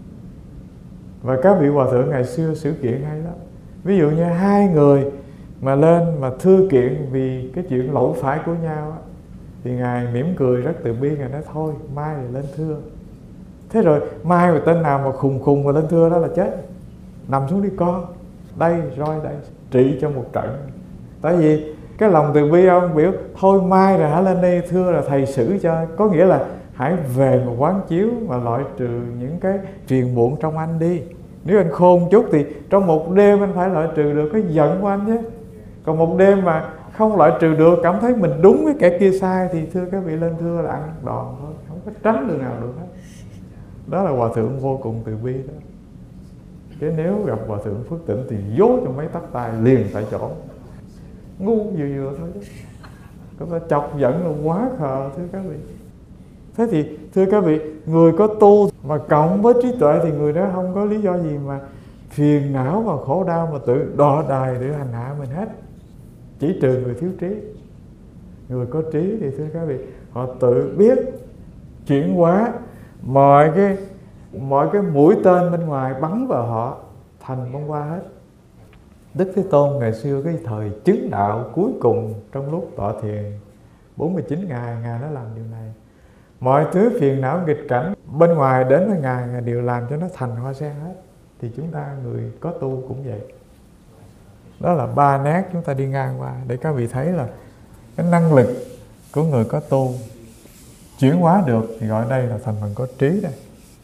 Và các vị hòa thượng ngày xưa sự kiện hay lắm. Ví dụ như hai người mà lên mà thưa kiện vì cái chuyện lỗi phải của nhau, thì Ngài mỉm cười rất từ bi. Ngài nói thôi mai thì lên thưa. Thế rồi mai mà tên nào mà khùng mà lên thưa đó là chết, nằm xuống đi con. đây roi đây, trị cho một trận. Tại vì cái lòng từ bi ông biểu thôi mai rồi hãy lên đây thưa là thầy xử cho. Có nghĩa là hãy về mà quán chiếu mà loại trừ những cái phiền muộn trong anh đi. Nếu anh khôn chút thì trong một đêm anh phải loại trừ được cái giận của anh chứ. Còn một đêm mà không loại trừ được, cảm thấy mình đúng với kẻ kia sai, thì thưa các vị lên thưa là ăn đòn thôi, không có tránh được nào được hết. Đó là Hòa Thượng vô cùng từ bi đó. Chứ nếu gặp Hòa Thượng Phước Tịnh thì dốt cho mấy tắt tay liền tại chỗ. Ngu vừa thôi chứ. Có ta chọc giận là quá khờ thưa các vị. Thế thì thưa các vị, người có tu mà cộng với trí tuệ thì người đó không có lý do gì mà phiền não và khổ đau mà tự đọa đài để hành hạ mình hết. Chỉ trừ người thiếu trí. Người có trí thì thưa các vị, họ tự biết chuyển hóa mọi cái mũi tên bên ngoài bắn vào họ thành bông hoa hết. Đức Thế Tôn ngày xưa cái thời chứng đạo cuối cùng trong lúc tọa thiền 49 ngày, Ngài đã làm điều này. Mọi thứ phiền não nghịch cảnh bên ngoài đến với Ngài đều làm cho nó thành hoa sen hết. Thì chúng ta người có tu cũng vậy. Đó là ba nét chúng ta đi ngang qua để các vị thấy là cái năng lực của người có tu chuyển hóa được thì gọi đây là thành phần có trí đây.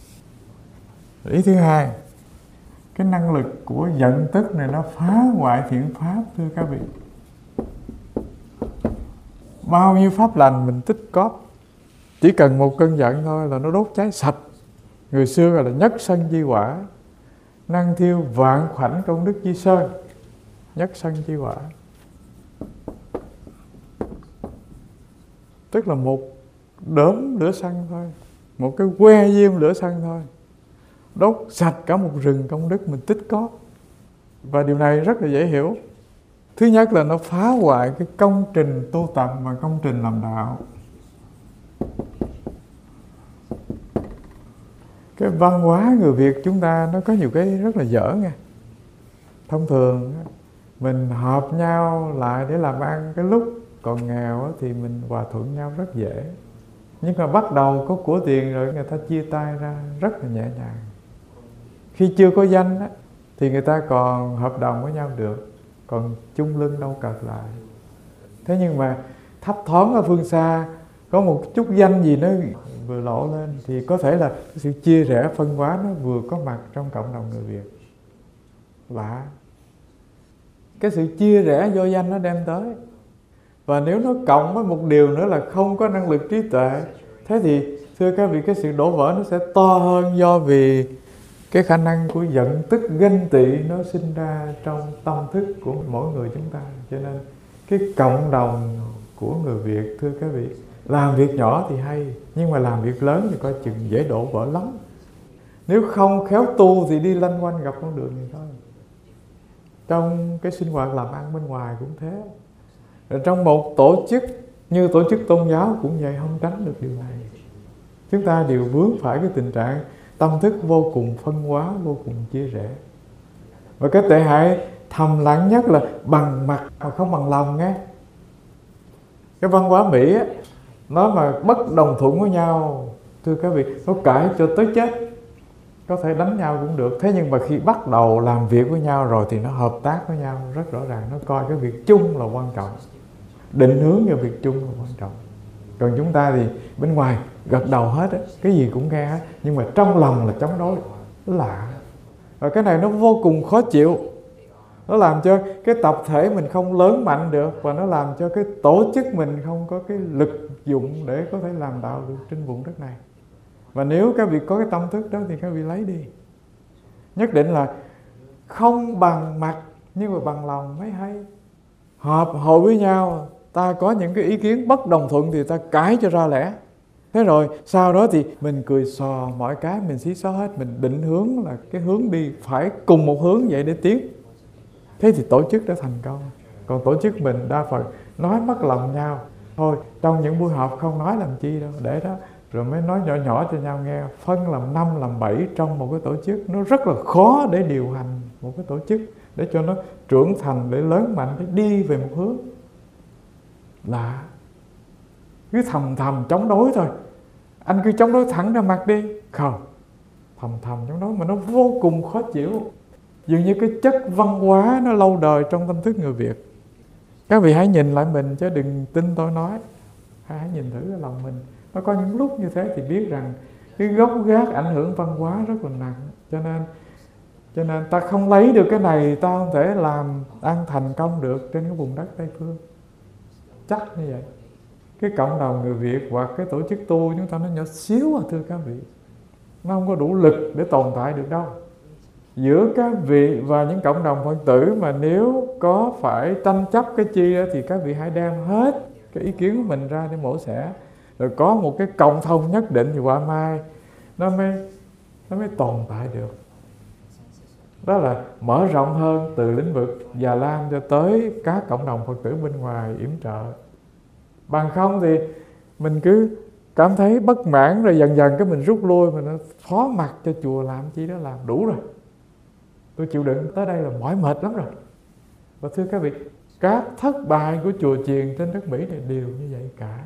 Ý thứ hai, cái năng lực của giận tức này nó phá hoại thiện pháp thưa các vị. Bao nhiêu pháp lành mình tích cóp, chỉ cần một cơn giận thôi là nó đốt cháy sạch. Người xưa gọi là nhất sân chi hỏa, năng thiêu vạn khoảnh công đức chi sơn. Nhất sân chi hỏa tức là một đốm lửa xăng thôi, một cái que diêm lửa xăng thôi, đốt sạch cả một rừng công đức mình tích cóp. Và điều này rất là dễ hiểu. Thứ nhất là nó phá hoại cái công trình tu tập và công trình làm đạo. Cái văn hóa người Việt chúng ta nó có nhiều cái rất là dở nha. Thông thường mình hợp nhau lại để làm ăn, cái lúc còn nghèo thì mình hòa thuận nhau rất dễ. Nhưng mà bắt đầu có của tiền rồi người ta chia tay ra rất là nhẹ nhàng. Khi chưa có danh thì người ta còn hợp đồng với nhau được, còn chung lưng đâu cật lại. Thế nhưng mà thấp thoáng ở phương xa có một chút danh gì nó vừa lộ lên thì có thể là sự chia rẽ phân hóa nó vừa có mặt trong cộng đồng người Việt. Lạ. Cái sự chia rẽ do danh nó đem tới. Và nếu nó cộng với một điều nữa là không có năng lực trí tuệ, thế thì thưa các vị, cái sự đổ vỡ nó sẽ to hơn, do vì cái khả năng của giận tức ganh tị nó sinh ra trong tâm thức của mỗi người chúng ta. Cho nên cái cộng đồng của người Việt thưa các vị, làm việc nhỏ thì hay, nhưng mà làm việc lớn thì coi chừng dễ đổ vỡ lắm. Nếu không khéo tu thì đi lanh quanh gặp con đường này thôi. Trong cái sinh hoạt làm ăn bên ngoài cũng thế. Rồi trong một tổ chức như tổ chức tôn giáo cũng vậy, không tránh được điều này. Chúng ta đều vướng phải cái tình trạng tâm thức vô cùng phân hóa, vô cùng chia rẽ. Và cái tệ hại thầm lặng nhất là bằng mặt mà không bằng lòng nghe. Cái văn hóa Mỹ á, nó mà bất đồng thuận với nhau, thưa các vị, nó cãi cho tới chết. Có thể đánh nhau cũng được. Thế nhưng mà khi bắt đầu làm việc với nhau rồi thì nó hợp tác với nhau rất rõ ràng. Nó coi cái việc chung là quan trọng, định hướng vào việc chung là quan trọng. Còn chúng ta thì bên ngoài gật đầu hết á, cái gì cũng nghe hết, nhưng mà trong lòng là chống đối. Nó lạ. Và cái này nó vô cùng khó chịu. Nó làm cho cái tập thể mình không lớn mạnh được, và nó làm cho cái tổ chức mình không có cái lực dụng để có thể làm đạo được trên vùng đất này. Và nếu các vị có cái tâm thức đó thì các vị lấy đi. Nhất định là không bằng mặt nhưng mà bằng lòng mới hay. Họp hội với nhau, ta có những cái ý kiến bất đồng thuận thì ta cãi cho ra lẽ. Thế rồi sau đó thì mình cười xò, mọi cái mình xí xó hết. Mình định hướng là cái hướng đi phải cùng một hướng vậy để tiến. Thế thì tổ chức đã thành công. Còn tổ chức mình đa phần nói mất lòng nhau. Thôi trong những buổi họp không nói làm chi đâu, để đó. Rồi mới nói nhỏ nhỏ cho nhau nghe. Phân làm 5, làm 7 trong một cái tổ chức. Nó rất là khó để điều hành một cái tổ chức, để cho nó trưởng thành, để lớn mạnh, để đi về một hướng. Lạ. Cứ thầm thầm chống đối thôi. Anh cứ chống đối thẳng ra mặt đi. Không. Thầm thầm chống đối mà nó vô cùng khó chịu. Dường như cái chất văn hóa nó lâu đời trong tâm thức người Việt. Các vị hãy nhìn lại mình chứ đừng tin tôi nói. Hãy nhìn thử cái lòng mình. Nó có những lúc như thế thì biết rằng cái gốc gác ảnh hưởng văn hóa rất là nặng. Cho nên ta không lấy được cái này, ta không thể làm ăn thành công được trên cái vùng đất Tây Phương. Chắc như vậy. Cái cộng đồng người Việt hoặc cái tổ chức tu chúng ta nó nhỏ xíu à thưa các vị. Nó không có đủ lực để tồn tại được đâu. Giữa các vị và những cộng đồng Phật tử mà nếu có phải tranh chấp cái chi đó, thì các vị hãy đem hết cái ý kiến của mình ra để mổ xẻ. Rồi có một cái cộng thông nhất định thì qua mai nó mới tồn tại được. Đó là mở rộng hơn từ lĩnh vực Già Lam cho tới các cộng đồng Phật tử bên ngoài yểm trợ. Bằng không thì mình cứ cảm thấy bất mãn rồi dần dần cái mình rút lui, mình nó phó mặc cho chùa làm chi đó, làm đủ rồi. Tôi chịu đựng tới đây là mỏi mệt lắm rồi. Và thưa các vị, các thất bại của chùa chiền trên đất Mỹ này đều như vậy cả.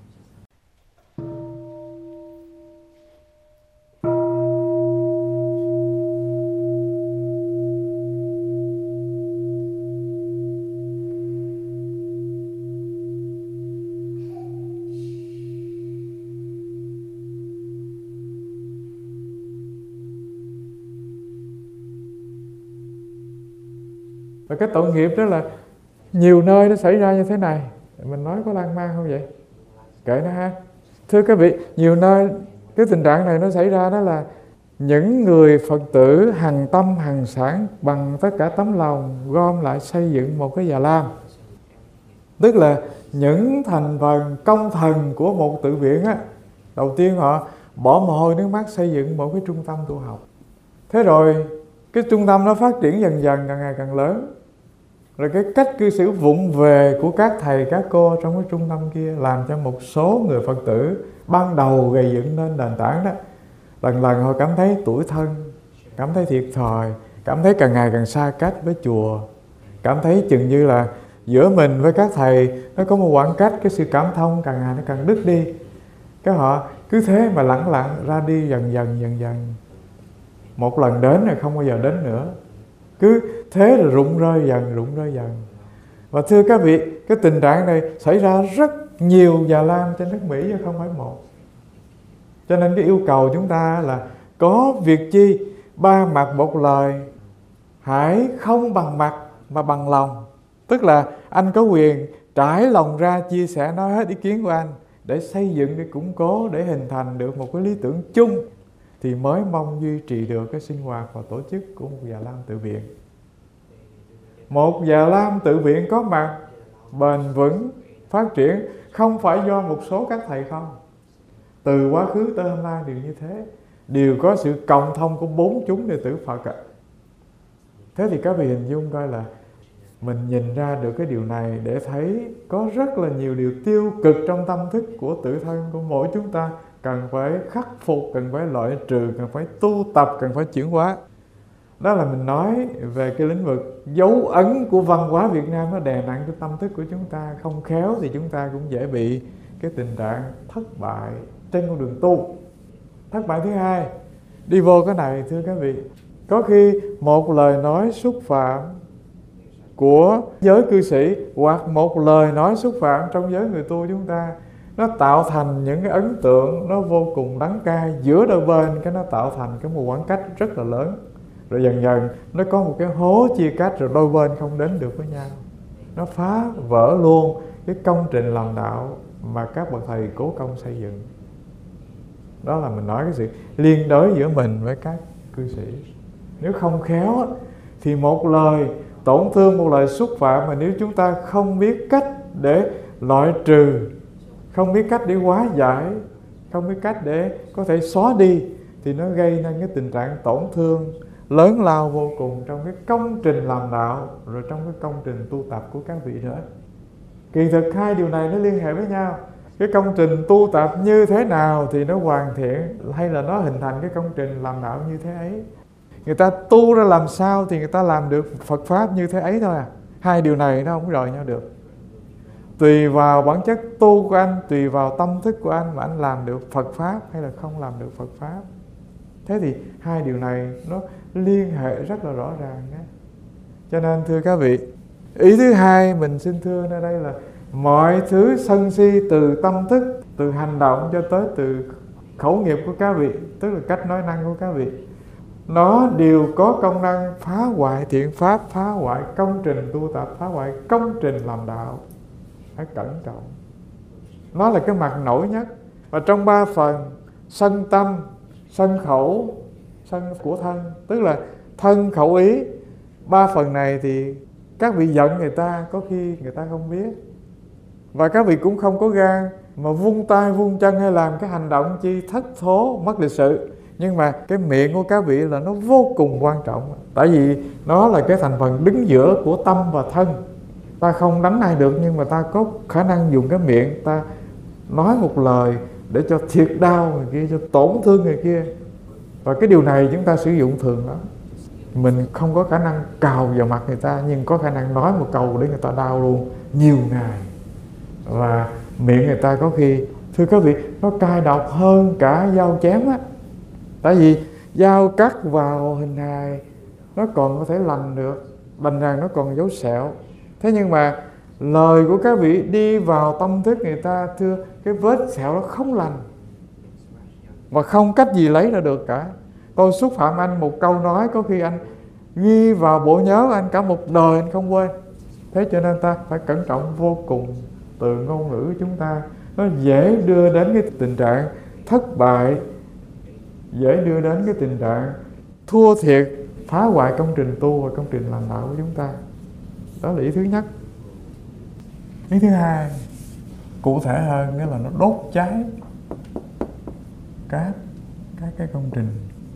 Và cái tội nghiệp đó là nhiều nơi nó xảy ra như thế này. Mình nói có lan man không vậy? Kệ nó ha. Thưa các vị, nhiều nơi cái tình trạng này nó xảy ra đó là những người Phật tử hằng tâm hằng sản bằng tất cả tấm lòng gom lại xây dựng một cái Già Lam. Tức là những thành phần công thần của một tự viện á, đầu tiên họ bỏ mồ hôi nước mắt xây dựng một cái trung tâm tu học. Thế rồi cái trung tâm nó phát triển dần dần càng ngày càng lớn. Rồi cái cách cư xử vụng về của các thầy các cô trong cái trung tâm kia làm cho một số người Phật tử ban đầu gây dựng nên nền tảng đó, lần lần họ cảm thấy tủi thân, cảm thấy thiệt thòi, cảm thấy càng ngày càng xa cách với chùa, cảm thấy chừng như là giữa mình với các thầy nó có một khoảng cách, cái sự cảm thông càng ngày nó càng đứt đi. Cái họ cứ thế mà lẳng lặng ra đi dần dần. Một lần đến rồi không bao giờ đến nữa. Cứ thế là rụng rơi dần. Và thưa các vị, cái tình trạng này xảy ra rất nhiều Già Lam trên đất Mỹ chứ không phải một. Cho nên cái yêu cầu chúng ta là có việc chi ba mặt một lời, hãy không bằng mặt mà bằng lòng. Tức là anh có quyền trải lòng ra chia sẻ nói hết ý kiến của anh để xây dựng, để củng cố, để hình thành được một cái lý tưởng chung, thì mới mong duy trì được cái sinh hoạt và tổ chức của một Già Lam tự viện. Một Già Lam tự viện có mặt bền vững phát triển không phải do một số các thầy không. Từ quá khứ tới hôm nay đều như thế, đều có sự cộng thông của 4 chúng đệ tử Phật ạ. Thế thì các vị hình dung coi là mình nhìn ra được cái điều này để thấy có rất là nhiều điều tiêu cực trong tâm thức của tự thân của mỗi chúng ta, cần phải khắc phục, cần phải loại trừ, cần phải tu tập, cần phải chuyển hóa. Đó là mình nói về cái lĩnh vực dấu ấn của văn hóa Việt Nam nó đè nặng cái tâm thức của chúng ta. Không khéo thì chúng ta cũng dễ bị cái tình trạng thất bại trên con đường tu. Thất bại thứ hai, đi vô cái này thưa các vị, có khi một lời nói xúc phạm của giới cư sĩ hoặc một lời nói xúc phạm trong giới người tu chúng ta, nó tạo thành những cái ấn tượng nó vô cùng đắng cay giữa đôi bên, cái nó tạo thành cái một khoảng cách rất là lớn. Rồi dần dần nó có một cái hố chia cách, rồi đôi bên không đến được với nhau. Nó phá vỡ luôn cái công trình làm đạo mà các bậc thầy cố công xây dựng. Đó là mình nói cái sự liên đới giữa mình với các cư sĩ. Nếu không khéo thì một lời tổn thương, một lời xúc phạm mà nếu chúng ta không biết cách để loại trừ, không biết cách để hóa giải, không biết cách để có thể xóa đi, thì nó gây nên cái tình trạng tổn thương lớn lao vô cùng trong cái công trình làm đạo, rồi trong cái công trình tu tập của các vị nữa. Kỳ thực hai điều này nó liên hệ với nhau. Cái công trình tu tập như thế nào thì nó hoàn thiện, hay là nó hình thành cái công trình làm đạo như thế ấy. Người ta tu ra làm sao thì người ta làm được Phật Pháp như thế ấy thôi à. Hai điều này nó không rời nhau được. Tùy vào bản chất tu của anh, tùy vào tâm thức của anh mà anh làm được Phật Pháp hay là không làm được Phật Pháp. Thế thì hai điều này nó liên hệ rất là rõ ràng nhé. Cho nên thưa các vị, ý thứ hai mình xin thưa ở đây là mọi thứ sân si từ tâm thức, từ hành động cho tới từ khẩu nghiệp của các vị, tức là cách nói năng của các vị, nó đều có công năng phá hoại thiện pháp, phá hoại công trình tu tập, phá hoại công trình làm đạo. Phải cẩn trọng. Nó là cái mặt nổi nhất. Và trong 3 phần, sân tâm, sân khẩu, sân của thân, tức là thân khẩu ý, 3 phần này thì các vị giận người ta, có khi người ta không biết. Và các vị cũng không có gan mà vung tay vung chân hay làm cái hành động chi thất thố, mất lịch sự. Nhưng mà cái miệng của các vị là nó vô cùng quan trọng. Tại vì nó là cái thành phần đứng giữa của tâm và thân. Ta không đánh ai được, nhưng mà ta có khả năng dùng cái miệng, ta nói một lời để cho thiệt đau người kia, cho tổn thương người kia. Và cái điều này chúng ta sử dụng thường lắm. Mình không có khả năng cào vào mặt người ta, nhưng có khả năng nói một câu để người ta đau luôn nhiều ngày. Và miệng người ta có khi, thưa các vị, nó cay độc hơn cả dao chém á. Tại vì dao cắt vào hình hài nó còn có thể lành được, đành rằng nó còn dấu sẹo. Thế nhưng mà lời của các vị đi vào tâm thức người ta, thưa, cái vết sẹo nó không lành và không cách gì lấy ra được cả. Tôi xúc phạm anh một câu nói, có khi anh ghi vào bộ nhớ anh cả một đời anh không quên. Thế cho nên ta phải cẩn trọng vô cùng. Từ ngôn ngữ chúng ta nó dễ đưa đến cái tình trạng thất bại, dễ đưa đến cái tình trạng thua thiệt, phá hoại công trình tu và công trình làm đạo của chúng ta. Đó là ý thứ nhất. Ý thứ hai, cụ thể hơn, nghĩa là nó đốt cháy các cái công trình.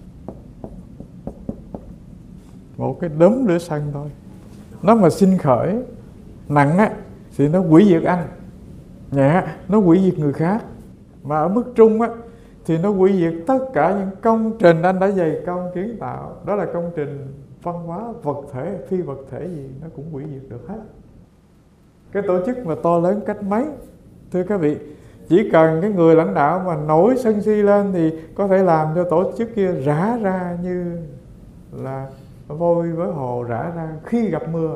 Một cái đốm lửa sân thôi, nó mà sinh khởi nặng á thì nó hủy diệt anh, nhẹ nó hủy diệt người khác, mà ở mức trung á thì nó hủy diệt tất cả những công trình anh đã dày công kiến tạo. Đó là công trình văn hóa, vật thể, phi vật thể gì nó cũng hủy diệt được hết. Cái tổ chức mà to lớn cách mấy, thưa các vị, chỉ cần cái người lãnh đạo mà nổi sân si lên thì có thể làm cho tổ chức kia rã ra như là vôi với hồ rã ra khi gặp mưa.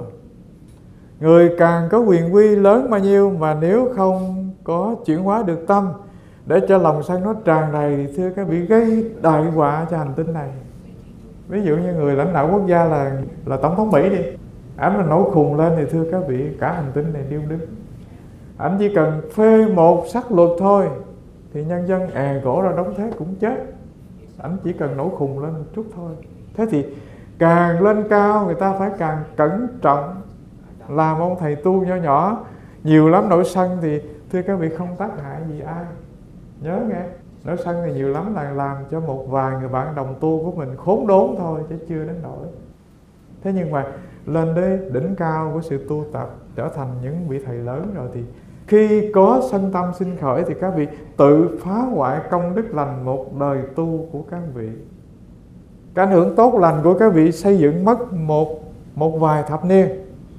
Người càng có quyền quy lớn bao nhiêu mà nếu không có chuyển hóa được tâm để cho lòng sân nó tràn đầy thì thưa các vị gây đại họa cho hành tinh này. Ví dụ như người lãnh đạo quốc gia là tổng thống Mỹ đi, ảnh mà nổi khùng lên thì thưa các vị cả hành tinh này điêu đứng. Ảnh chỉ cần phê một sắc luật thôi thì nhân dân cổ ra đóng thế cũng chết. Ảnh chỉ cần nổi khùng lên một chút thôi. Thế thì càng lên cao người ta phải càng cẩn trọng. Làm ông thầy tu nhỏ nhỏ nhiều lắm nổi sân thì thưa các vị không tác hại gì ai. Nhớ nghe, nổi sân thì nhiều lắm là làm cho một vài người bạn đồng tu của mình khốn đốn thôi chứ chưa đến nỗi. Thế nhưng mà lên đến đỉnh cao của sự tu tập, trở thành những vị thầy lớn rồi thì khi có sân tâm sinh khởi thì các vị tự phá hoại công đức lành một đời tu của các vị. Cái ảnh hưởng tốt lành của các vị xây dựng mất một vài thập niên,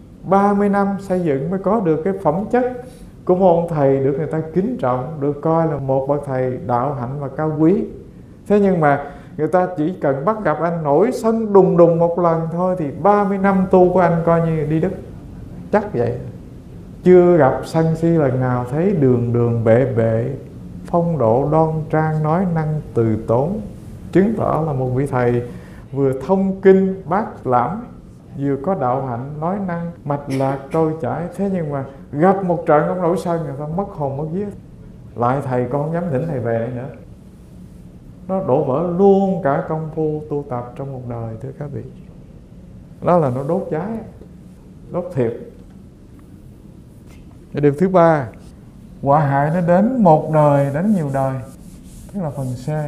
30 năm xây dựng mới có được cái phẩm chất của một ông thầy được người ta kính trọng, được coi là một bậc thầy đạo hạnh và cao quý. Thế nhưng mà người ta chỉ cần bắt gặp anh nổi sân đùng đùng một lần thôi thì 30 năm tu của anh coi như đi đứt. Chắc vậy. Chưa gặp sân si lần nào thấy đường đường bệ bệ, phong độ đoan trang, nói năng từ tốn, chứng tỏ là một vị thầy vừa thông kinh bát lãm, vừa có đạo hạnh, nói năng mạch lạc trôi chảy. Thế nhưng mà gặp một trận ông nổi sân người ta mất hồn mất vía. Lại thầy con không dám thỉnh thầy về nữa. Nó đổ vỡ luôn cả công phu tu tập trong một đời thưa các vị. Đó là nó đốt cháy, đốt thiệt. Cái điều thứ ba, họa hại nó đến một đời, đến nhiều đời, tức là phần C.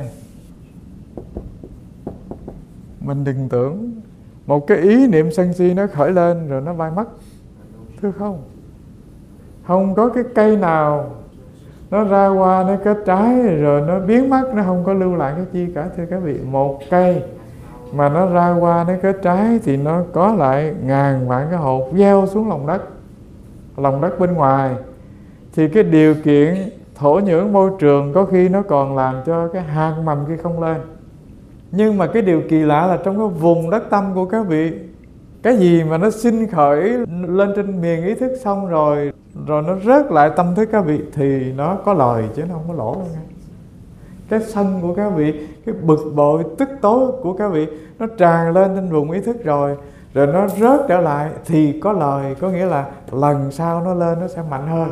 Mình đừng tưởng một cái ý niệm sân si nó khởi lên rồi nó bay mất. Thưa không, không có cái cây nào nó ra hoa nó kết trái rồi nó biến mất, nó không có lưu lại cái chi cả thưa các vị. Một cây mà nó ra hoa nó kết trái thì nó có lại ngàn vạn cái hột gieo xuống lòng đất bên ngoài. Thì cái điều kiện thổ nhưỡng môi trường có khi nó còn làm cho cái hạt mầm kia không lên. Nhưng mà cái điều kỳ lạ là trong cái vùng đất tâm của các vị, cái gì mà nó sinh khởi lên trên miền ý thức xong rồi nó rớt lại tâm thức các vị thì nó có lời chứ nó không có lỗ đâu nha. Cái sân của các vị, cái bực bội tức tối của các vị nó tràn lên trên vùng ý thức rồi nó rớt trở lại thì có lời, có nghĩa là lần sau nó lên nó sẽ mạnh hơn.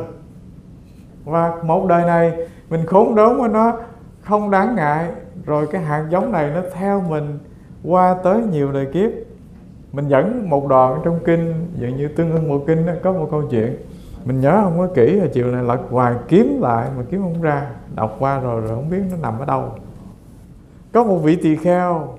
Và một đời này mình khốn đốn với nó không đáng ngại, rồi cái hạt giống này nó theo mình qua tới nhiều đời kiếp. Mình dẫn một đoạn trong kinh, dường như Tương Ưng Bộ Kinh đó, có một câu chuyện mình nhớ không có kỹ, rồi chiều này lật hoài kiếm lại mà kiếm không ra, đọc qua rồi không biết nó nằm ở đâu. Có một vị tỳ kheo,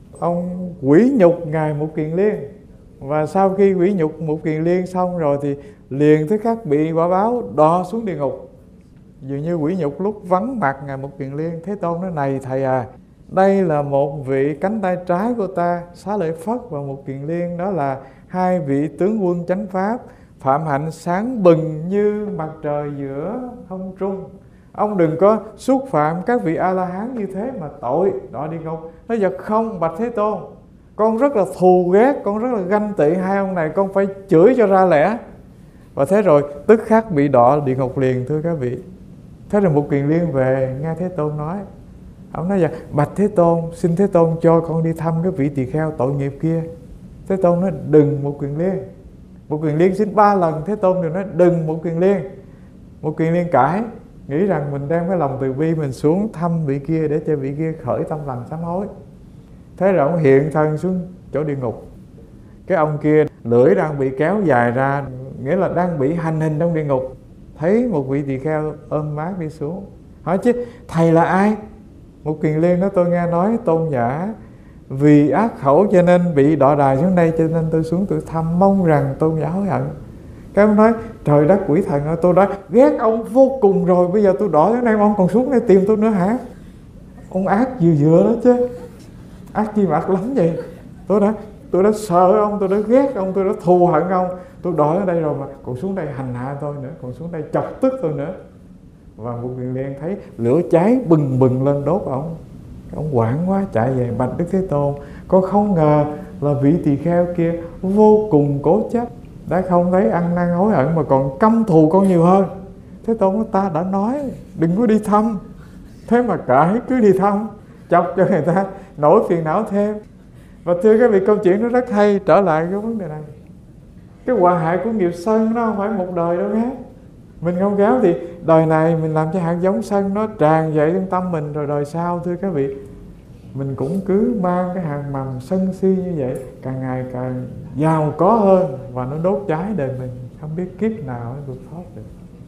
ông quỷ nhục ngài Mục Kiền Liên, và sau khi quỷ nhục Mục Kiền Liên xong rồi thì liền tức khắc bị quả báo đọa xuống địa ngục. Dường như quỷ nhục lúc vắng mặt ngài Mục Kiền Liên, Thế Tôn nói: này thầy à, đây là một vị cánh tay trái của ta, Xá Lợi Phất và Mục Kiền Liên, đó là hai vị tướng quân chánh pháp, phạm hạnh sáng bừng như mặt trời giữa không trung. Ông đừng có xúc phạm các vị A-la-hán như thế mà tội đọa địa ngục. Nói giờ không, bạch Thế Tôn, con rất là thù ghét, con rất là ganh tị hai ông này, con phải chửi cho ra lẽ. Và thế rồi tức khắc bị đọa địa ngục liền, thưa các vị. Thế rồi Mục Kiền Liên về nghe Thế Tôn nói, ông nói: dạ bạch Thế Tôn, xin Thế Tôn cho con đi thăm cái vị tỳ kheo tội nghiệp kia. Thế Tôn nói: đừng Mục Kiền Liên. Mục Kiền Liên xin 3 lần, Thế Tôn đều nói đừng Mục Kiền Liên. Mục Kiền Liên cãi, nghĩ rằng mình đem cái lòng từ bi mình xuống thăm vị kia để cho vị kia khởi tâm lành sám hối. Thế rồi ông hiện thân xuống chỗ địa ngục. Cái ông kia lưỡi đang bị kéo dài ra, nghĩa là đang bị hành hình trong địa ngục. Thấy một vị tỳ kheo ôm mát đi xuống, hỏi chứ thầy là ai? Mục Kiền Liên nói: tôi nghe nói Tôn giả vì ác khẩu cho nên bị đọa đài xuống đây, cho nên tôi xuống tôi thăm, mong rằng Tôn giả hối hận. Cái ông nói: trời đất quỷ thần ơi, tôi đã ghét ông vô cùng rồi, bây giờ tôi đọa xuống đây mà ông còn xuống đây tìm tôi nữa hả? Ông ác vừa đó chứ, ác chi mà ác lắm vậy. Tôi đã sợ ông, tôi đã ghét ông, tôi đã thù hận ông, tôi đọa ở đây rồi mà còn xuống đây hành hạ tôi nữa, còn xuống đây chọc tức tôi nữa. Và Mục Kiền Liên thấy lửa cháy bừng bừng lên đốt ông hoảng quá chạy về bạch Đức Thế Tôn: con không ngờ là vị tỳ kheo kia vô cùng cố chấp, đã không thấy ăn năn hối hận mà còn căm thù con nhiều hơn. Thế Tôn nói: ta đã nói đừng có đi thăm, thế mà cãi cứ đi thăm, chọc cho người ta nổi phiền não thêm. Và thưa các vị, câu chuyện nó rất hay. Trở lại cái vấn đề này, cái họa hại của nghiệp sân nó không phải một đời đâu nhé. Mình không khéo thì đời này mình làm cho hạt giống sân nó tràn dậy trong tâm mình, rồi đời sau thưa các vị, mình cũng cứ mang cái hạt mầm sân si như vậy, càng ngày càng giàu có hơn, và nó đốt cháy đời mình, không biết kiếp nào nó vượt thoát được.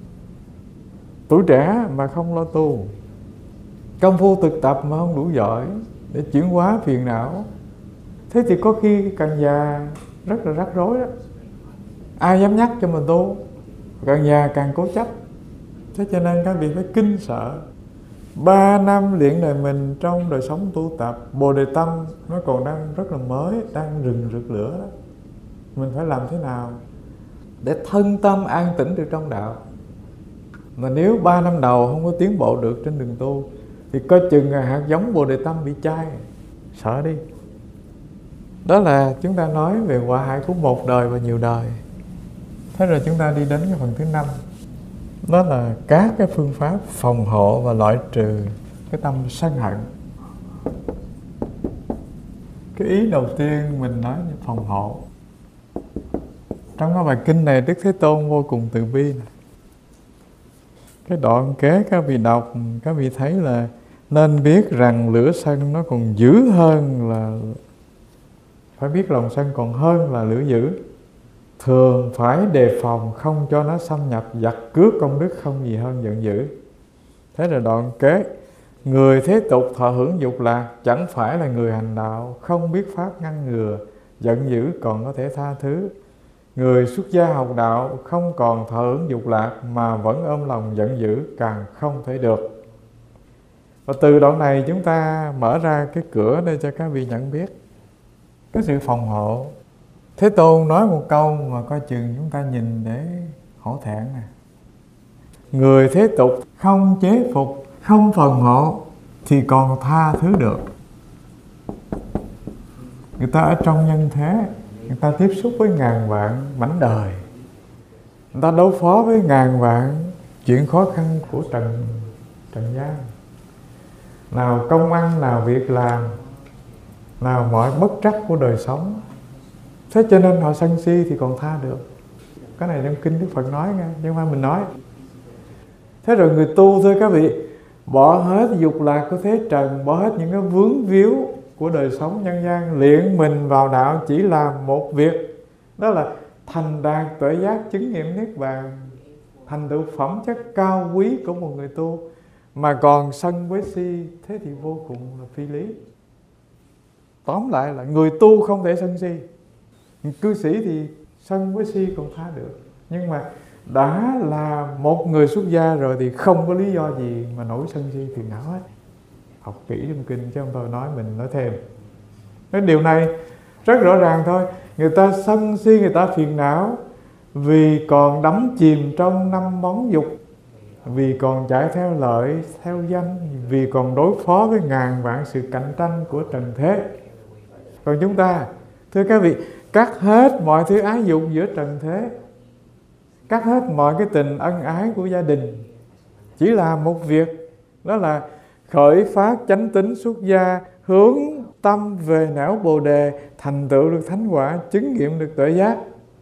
Tuổi trẻ mà không lo tu, công phu thực tập mà không đủ giỏi để chuyển hóa phiền não, thế thì có khi càng già rất là rắc rối đó. Ai dám nhắc cho mình tu, càng già càng cố chấp. Thế cho nên các vị phải kinh sợ. 3 năm luyện đời mình trong đời sống tu tập, Bồ Đề Tâm nó còn đang rất là mới, đang rừng rực lửa đó. Mình phải làm thế nào để thân tâm an tĩnh được trong đạo. Mà nếu 3 năm đầu không có tiến bộ được trên đường tu thì coi chừng hạt giống Bồ Đề Tâm bị chai. Sợ đi. Đó là chúng ta nói về họa hại của một đời và nhiều đời. Thế rồi chúng ta đi đến cái phần thứ 5. Đó là các cái phương pháp phòng hộ và loại trừ cái tâm sân hận. Cái ý đầu tiên mình nói là phòng hộ. Trong cái bài kinh này Đức Thế Tôn vô cùng từ bi này. Cái đoạn kế các vị đọc, các vị thấy là nên biết rằng lửa sân nó còn dữ hơn là, phải biết lòng sân còn hơn là lửa dữ. Thường phải đề phòng không cho nó xâm nhập, giặc cướp công đức không gì hơn giận dữ. Thế là đoạn kế: người thế tục thọ hưởng dục lạc chẳng phải là người hành đạo, không biết pháp ngăn ngừa, giận dữ còn có thể tha thứ. Người xuất gia học đạo không còn thọ hưởng dục lạc mà vẫn ôm lòng giận dữ càng không thể được. Và từ đoạn này chúng ta mở ra cái cửa để cho các vị nhận biết cái sự phòng hộ. Thế Tôn nói một câu mà coi chừng chúng ta nhìn để hổ thẹn nè: người thế tục không chế phục, không phòng hộ thì còn tha thứ được. người ta ở trong nhân thế, người ta tiếp xúc với ngàn vạn mảnh đời, người ta đối phó với ngàn vạn chuyện khó khăn của trần gian, nào công ăn, nào việc làm, nào mọi bất trắc của đời sống. Thế cho nên họ sân si thì còn tha được. Cái này trong kinh Đức Phật nói nghe, chứ không phải mình nói. Thế rồi người tu thôi các vị, bỏ hết dục lạc của thế trần, bỏ hết những cái vướng víu của đời sống nhân gian, luyện mình vào đạo chỉ làm một việc, đó là thành đạt tuệ giác, chứng nghiệm niết bàn, thành tựu phẩm chất cao quý của một người tu. Mà còn sân với si, thế thì vô cùng là phi lý. Tóm lại là người tu không thể sân si. Cư sĩ thì sân với si còn tha được, nhưng mà đã là một người xuất gia rồi thì không có lý do gì mà nổi sân si phiền não hết. Học kỹ trong kinh chứ không thôi nói mình nói thêm. Cái điều này rất rõ ràng thôi. Người ta sân si, người ta phiền não vì còn đắm chìm trong năm món dục, vì còn chạy theo lợi, theo danh, vì còn đối phó với ngàn vạn sự cạnh tranh của trần thế. Còn chúng ta, thưa các vị, cắt hết mọi thứ ái dục giữa trần thế, cắt hết mọi cái tình ân ái của gia đình, chỉ là một việc, đó là khởi phát chánh tính xuất gia, hướng tâm về nẻo Bồ Đề, thành tựu được thánh quả, chứng nghiệm được tuệ giác.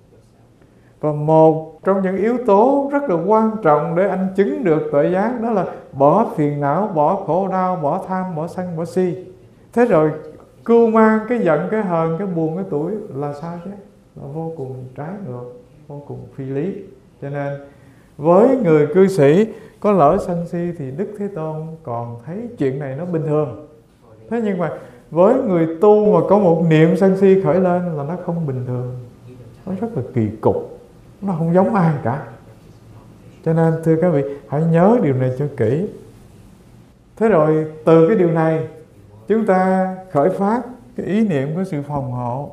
Và một trong những yếu tố rất là quan trọng để anh chứng được tuệ giác, đó là bỏ phiền não, bỏ khổ đau, bỏ tham, bỏ sân, bỏ si. Thế rồi cưu mang cái giận, cái hờn, cái buồn, cái tủi là sao chứ? Là vô cùng trái ngược, vô cùng phi lý. Cho nên với người cư sĩ có lỡ sân si thì Đức Thế Tôn còn thấy chuyện này nó bình thường. Thế nhưng mà với người tu mà có một niệm sân si khởi lên là nó không bình thường, nó rất là kỳ cục, nó không giống ai cả. Cho nên thưa các vị, hãy nhớ điều này cho kỹ. Thế rồi từ cái điều này chúng ta khởi phát cái ý niệm của sự phòng hộ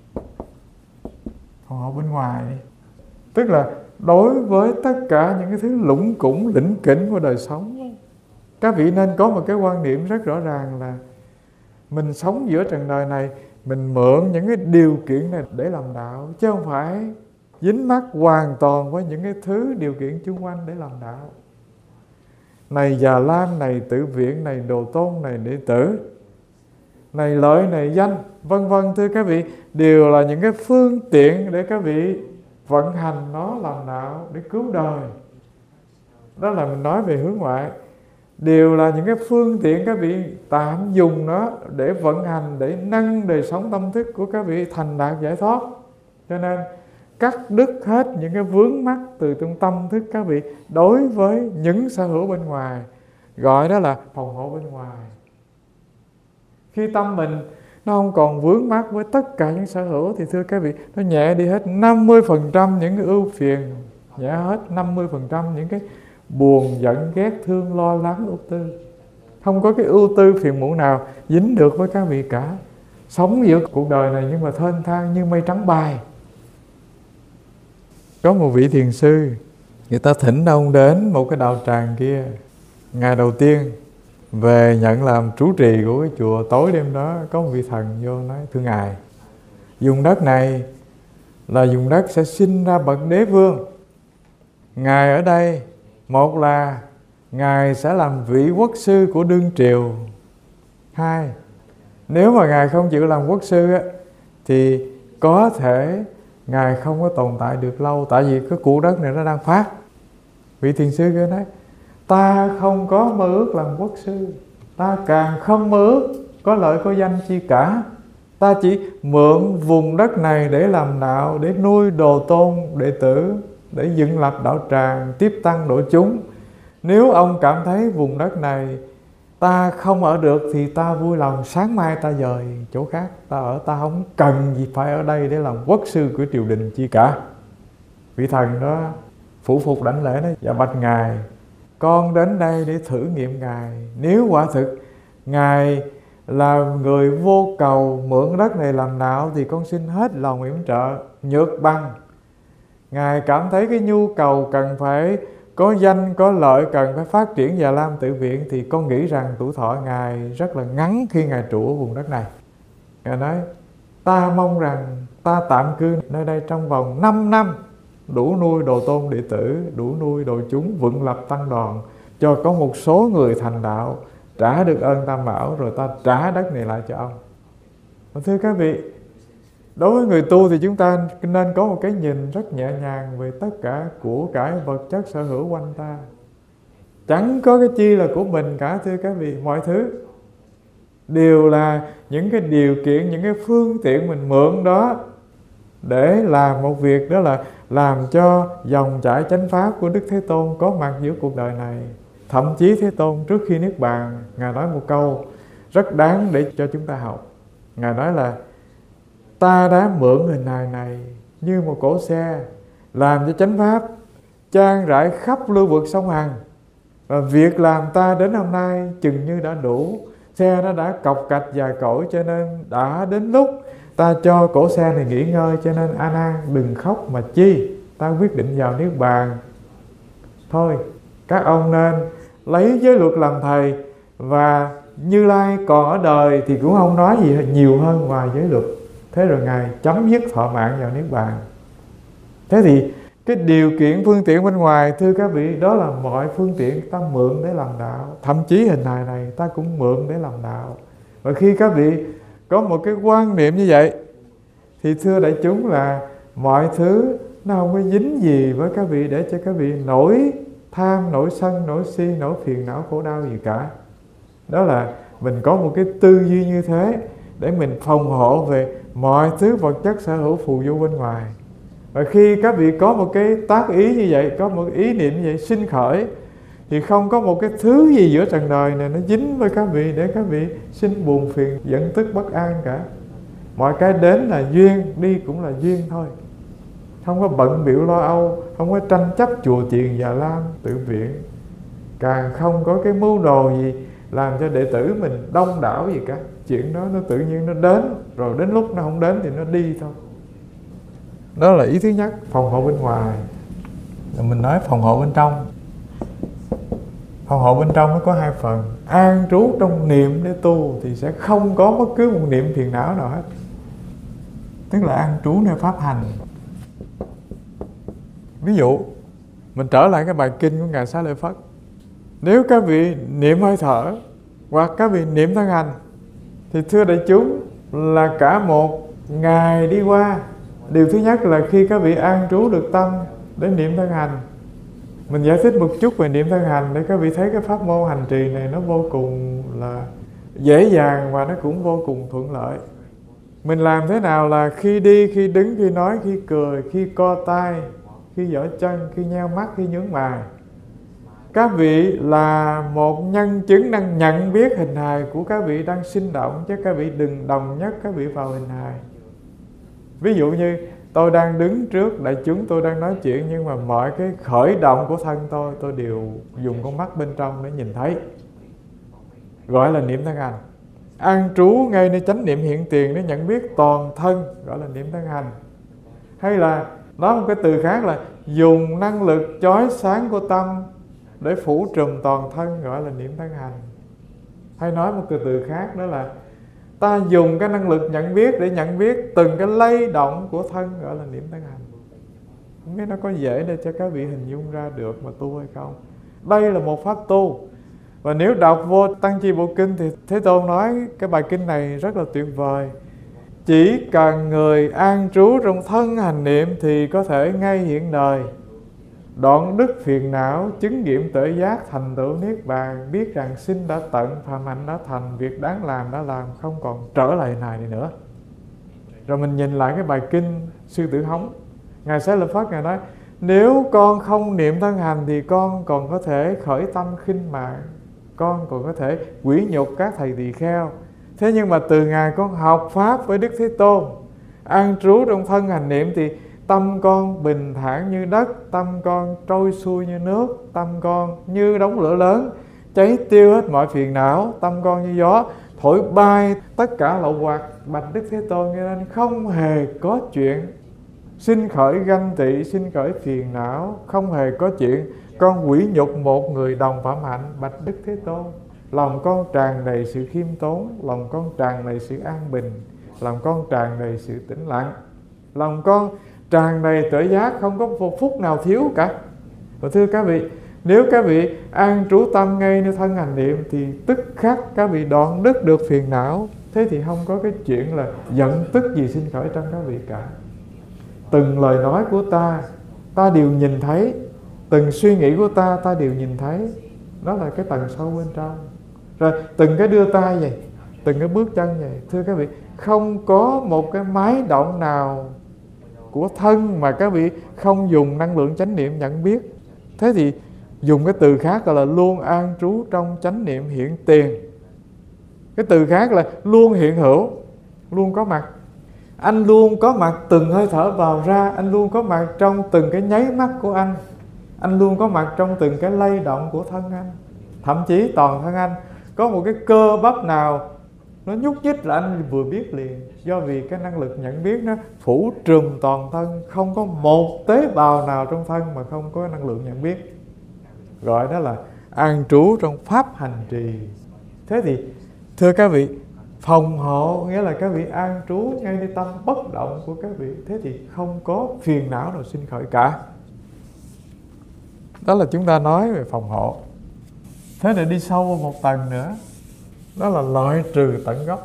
bên ngoài. Tức là đối với tất cả những cái thứ lũng củng, lỉnh kỉnh của đời sống, các vị nên có một cái quan niệm rất rõ ràng là mình sống giữa trần đời này, mình mượn những cái điều kiện này để làm đạo, chứ không phải dính mắc hoàn toàn với những cái thứ điều kiện chung quanh để làm đạo. Này Già Lam, này Tự Viện, này Đồ Tôn, này Đệ Tử, này lợi, này danh, vân vân. Thưa các vị, đều là những cái phương tiện để các vị vận hành nó làm đạo, để cứu đời. Đó là mình nói về hướng ngoại. Đều là những cái phương tiện các vị tạm dùng nó để vận hành, để nâng đời sống tâm thức của các vị thành đạt giải thoát. Cho nên cắt đứt hết những cái vướng mắc từ trong tâm thức các vị đối với những sở hữu bên ngoài, gọi đó là phòng hộ bên ngoài. Khi tâm mình nó không còn vướng mắc với tất cả những sở hữu thì thưa các vị, nó nhẹ đi hết 50% những cái ưu phiền, nhẹ hết 50% những cái buồn, giận, ghét, thương, lo lắng, ưu tư. Không có cái ưu tư phiền muộn nào dính được với các vị cả. Sống giữa cuộc đời này nhưng mà thênh thang như mây trắng bay. Có một vị thiền sư, người ta thỉnh ông đến một cái đạo tràng kia. Ngày đầu tiên về nhận làm trụ trì của cái chùa, tối đêm đó có một vị thần vô nói: thưa Ngài, vùng đất này là vùng đất sẽ sinh ra bậc đế vương. Ngài ở đây, một là Ngài sẽ làm vị quốc sư của đương triều. Hai, nếu mà Ngài không chịu làm quốc sư á, thì có thể Ngài không có tồn tại được lâu, tại vì cái cuộc đất này nó đang phát. Vị thiền sư kia nói: ta không có mơ ước làm quốc sư, ta càng không mơ ước có lợi có danh chi cả. Ta chỉ mượn vùng đất này để làm đạo, để nuôi đồ tôn đệ tử, để dựng lập đạo tràng, tiếp tăng độ chúng. Nếu ông cảm thấy vùng đất này ta không ở được thì ta vui lòng sáng mai ta dời chỗ khác ta ở, ta không cần gì phải ở đây để làm quốc sư của triều đình chi cả. Vị thần đó phủ phục đảnh lễ nói: dạ bạch Ngài, con đến đây để thử nghiệm Ngài. Nếu quả thực Ngài là người vô cầu mượn đất này làm đạo thì con xin hết lòng yểm trợ. Nhược bằng Ngài cảm thấy cái nhu cầu cần phải có danh, có lợi, cần phải phát triển Già Lam Tự Viện, thì con nghĩ rằng tuổi thọ Ngài rất là ngắn khi Ngài trụ ở vùng đất này. Ngài nói: ta mong rằng ta tạm cư nơi đây trong vòng 5 năm, đủ nuôi đồ tôn đệ tử, đủ nuôi đồ chúng, vượng lập tăng đoàn, cho có một số người thành đạo, trả được ơn Tam Bảo, rồi ta trả đất này lại cho ông. Thưa các vị, đối với người tu thì chúng ta nên có một cái nhìn rất nhẹ nhàng về tất cả của cải vật chất sở hữu quanh ta. Chẳng có cái chi là của mình cả, thưa các vị. Mọi thứ đều là những cái điều kiện, những cái phương tiện mình mượn đó để làm một việc, đó là làm cho dòng chảy chánh pháp của Đức Thế Tôn có mặt giữa cuộc đời này. Thậm chí Thế Tôn trước khi niết bàn, Ngài nói một câu rất đáng để cho chúng ta học. Ngài nói là ta đã mượn hình hài này như một cỗ xe, làm cho chánh pháp chan rải khắp lưu vực sông Hằng, và việc làm ta đến hôm nay chừng như đã đủ. Xe nó đã cọc cạch dài cỗi, cho nên đã đến lúc ta cho cỗ xe này nghỉ ngơi. Cho nên A Nan đừng khóc mà chi, ta quyết định vào niết bàn. Thôi các ông nên lấy giới luật làm thầy, và Như Lai còn ở đời thì cũng không nói gì nhiều hơn ngoài giới luật. Thế rồi Ngài chấm dứt thọ mạng vào niết bàn. Thế thì cái điều kiện phương tiện bên ngoài, thưa các vị, đó là mọi phương tiện ta mượn để làm đạo. Thậm chí hình hài này ta cũng mượn để làm đạo. Và khi các vị có một cái quan niệm như vậy thì thưa đại chúng là mọi thứ nó không có dính gì với các vị để cho các vị nổi tham, nổi sân, nổi si, nổi phiền não khổ đau gì cả. Đó là mình có một cái tư duy như thế để mình phòng hộ về mọi thứ vật chất sở hữu phù du bên ngoài. Và khi các vị có một cái tác ý như vậy, có một ý niệm như vậy sinh khởi, thì không có một cái thứ gì giữa trần đời này nó dính với các vị để các vị sinh buồn phiền, giận tức, bất an cả. Mọi cái đến là duyên, đi cũng là duyên thôi. Không có bận bịu lo âu, không có tranh chấp chùa chiền Già Lam tự viện, càng không có cái mưu đồ gì làm cho đệ tử mình đông đảo gì cả. Chuyện đó nó tự nhiên nó đến, rồi đến lúc nó không đến thì nó đi thôi. Đó là ý thứ nhất, phòng hộ bên ngoài. Rồi mình nói phòng hộ bên trong. Phòng hộ bên trong nó có hai phần. An trú trong niệm để tu thì sẽ không có bất cứ một niệm phiền não nào hết. Tức là an trú nơi pháp hành. Ví dụ mình trở lại cái bài kinh của Ngài Xá Lợi Phất. Nếu các vị niệm hơi thở hoặc các vị niệm thân hành thì thưa đại chúng là cả một ngày đi qua. Điều thứ nhất là khi các vị an trú được tâm để niệm thân hành. Mình giải thích một chút về niệm thân hành để các vị thấy cái pháp môn hành trì này nó vô cùng là dễ dàng và nó cũng vô cùng thuận lợi. Mình làm thế nào là khi đi, khi đứng, khi nói, khi cười, khi co tay, khi giở chân, khi nheo mắt, khi nhướng mày. Các vị là một nhân chứng đang nhận biết hình hài của các vị đang sinh động, chứ các vị đừng đồng nhất các vị vào hình hài. Ví dụ như tôi đang đứng trước đại chúng, tôi đang nói chuyện, nhưng mà mọi cái khởi động của thân tôi đều dùng con mắt bên trong để nhìn thấy, gọi là niệm thân hành. An trú ngay nơi chánh niệm hiện tiền để nhận biết toàn thân, gọi là niệm thân hành. Hay là nói một cái từ khác là dùng năng lực chói sáng của tâm để phủ trùm toàn thân, gọi là niệm thân hành. Hay nói một cái từ khác đó là ta dùng cái năng lực nhận biết để nhận biết từng cái lay động của thân, gọi là niệm thân hành. Không biết nó có dễ để cho các vị hình dung ra được mà tu hay không. Đây là một pháp tu. Và nếu đọc vô Tăng Chi Bộ Kinh thì Thế Tôn nói cái bài kinh này rất là tuyệt vời. Chỉ cần người an trú trong thân hành niệm thì có thể ngay hiện đời đoạn đứt phiền não, chứng nghiệm tuệ giác, thành tựu niết bàn, biết rằng sinh đã tận, phạm hạnh đã thành, việc đáng làm đã làm, không còn trở lại này nữa. Rồi mình nhìn lại cái bài kinh Sư Tử Hống, Ngài Xá Lợi Phất Ngài nói: nếu con không niệm thân hành thì con còn có thể khởi tâm khinh mạng, con còn có thể quỷ nhục các thầy tỳ kheo. Thế nhưng mà từ ngày con học pháp với Đức Thế Tôn, an trú trong thân hành niệm thì tâm con bình thản như đất, tâm con trôi xuôi như nước, tâm con như đống lửa lớn cháy tiêu hết mọi phiền não, tâm con như gió thổi bay tất cả lậu hoặc. Bạch Đức Thế Tôn, cho nên không hề có chuyện sinh khởi ganh tị, sinh khởi phiền não, không hề có chuyện con quỷ nhục một người đồng phạm hạnh. Bạch Đức Thế Tôn, lòng con tràn đầy sự khiêm tốn, lòng con tràn đầy sự an bình, lòng con tràn đầy sự tĩnh lặng, lòng con tràn đầy tuệ giác, không có một phút nào thiếu cả. Và thưa các vị, nếu các vị an trú tâm ngay nơi thân hành niệm thì tức khắc các vị đoạn đứt được phiền não. Thế thì không có cái chuyện là giận tức gì sinh khởi trong các vị cả. Từng lời nói của ta, ta đều nhìn thấy. Từng suy nghĩ của ta, ta đều nhìn thấy. Đó là cái tầng sâu bên trong. Rồi từng cái đưa tay vậy, từng cái bước chân vậy, thưa các vị, không có một cái máy động nào của thân mà các vị không dùng năng lượng chánh niệm nhận biết. Thế thì dùng cái từ khác gọi là luôn an trú trong chánh niệm hiện tiền. Cái từ khác là luôn hiện hữu, luôn có mặt. Anh luôn có mặt từng hơi thở vào ra, anh luôn có mặt trong từng cái nháy mắt của anh luôn có mặt trong từng cái lay động của thân anh. Thậm chí toàn thân anh có một cái cơ bắp nào nó nhúc nhích là anh vừa biết liền. Do vì cái năng lực nhận biết nó phủ trùm toàn thân, không có một tế bào nào trong thân mà không có năng lượng nhận biết. Gọi đó là an trú trong pháp hành trì. Thế thì thưa các vị, phòng hộ nghĩa là các vị an trú ngay nơi tâm bất động của các vị. Thế thì không có phiền não nào sinh khởi cả. Đó là chúng ta nói về phòng hộ. Thế để đi sâu một tầng nữa, đó là loại trừ tận gốc.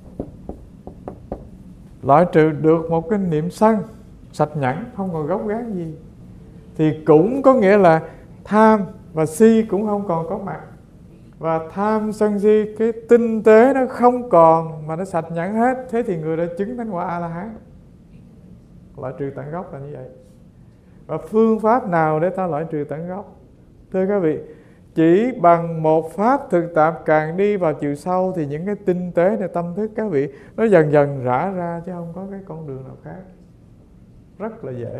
Loại trừ được một cái niệm sân sạch nhẵn, không còn gốc gác gì, thì cũng có nghĩa là tham và si cũng không còn có mặt. Và tham sân si, cái tinh tế nó không còn mà nó sạch nhẵn hết. Thế thì người đã chứng thánh quả A-la-hán. Loại trừ tận gốc là như vậy. Và phương pháp nào để ta loại trừ tận gốc? Thưa các vị, chỉ bằng một pháp thực tập càng đi vào chiều sâu thì những cái tinh tếในtâm thức các vị nó dần dần rã ra, chứ không có cái con đường nào khác. Rất là dễ.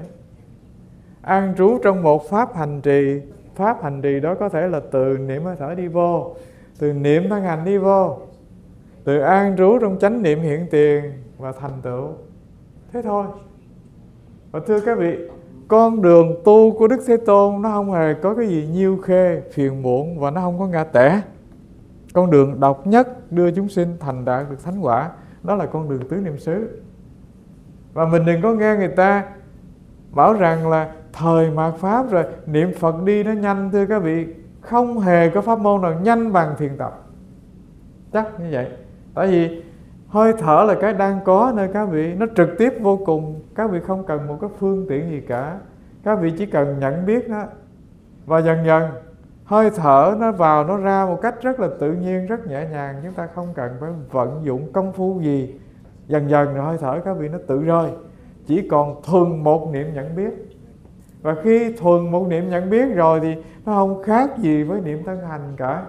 An trú trong một pháp hành trì. Pháp hành trì đó có thể là từ niệm hơi thở đi vô, từ niệm thân hành đi vô, từ an trú trong chánh niệm hiện tiền và thành tựu. Thế thôi. Và thưa các vị, con đường tu của Đức Thế Tôn nó không hề có cái gì nhiêu khê, phiền muộn và nó không có ngã tẻ. Con đường độc nhất đưa chúng sinh thành đạt được thánh quả, đó là con đường tứ niệm xứ. Và mình đừng có nghe người ta bảo rằng là thời mạt Pháp rồi niệm Phật đi nó nhanh. Thưa các vị, không hề có pháp môn nào nhanh bằng thiền tập. Chắc như vậy. Tại vì hơi thở là cái đang có nơi các vị, nó trực tiếp vô cùng. Các vị không cần một cái phương tiện gì cả. Các vị chỉ cần nhận biết nó. Và dần dần hơi thở nó vào nó ra một cách rất là tự nhiên, rất nhẹ nhàng. Chúng ta không cần phải vận dụng công phu gì. Dần dần rồi hơi thở các vị nó tự rơi. Chỉ còn thuần một niệm nhận biết. Và khi thuần một niệm nhận biết rồi thì nó không khác gì với niệm thân hành cả.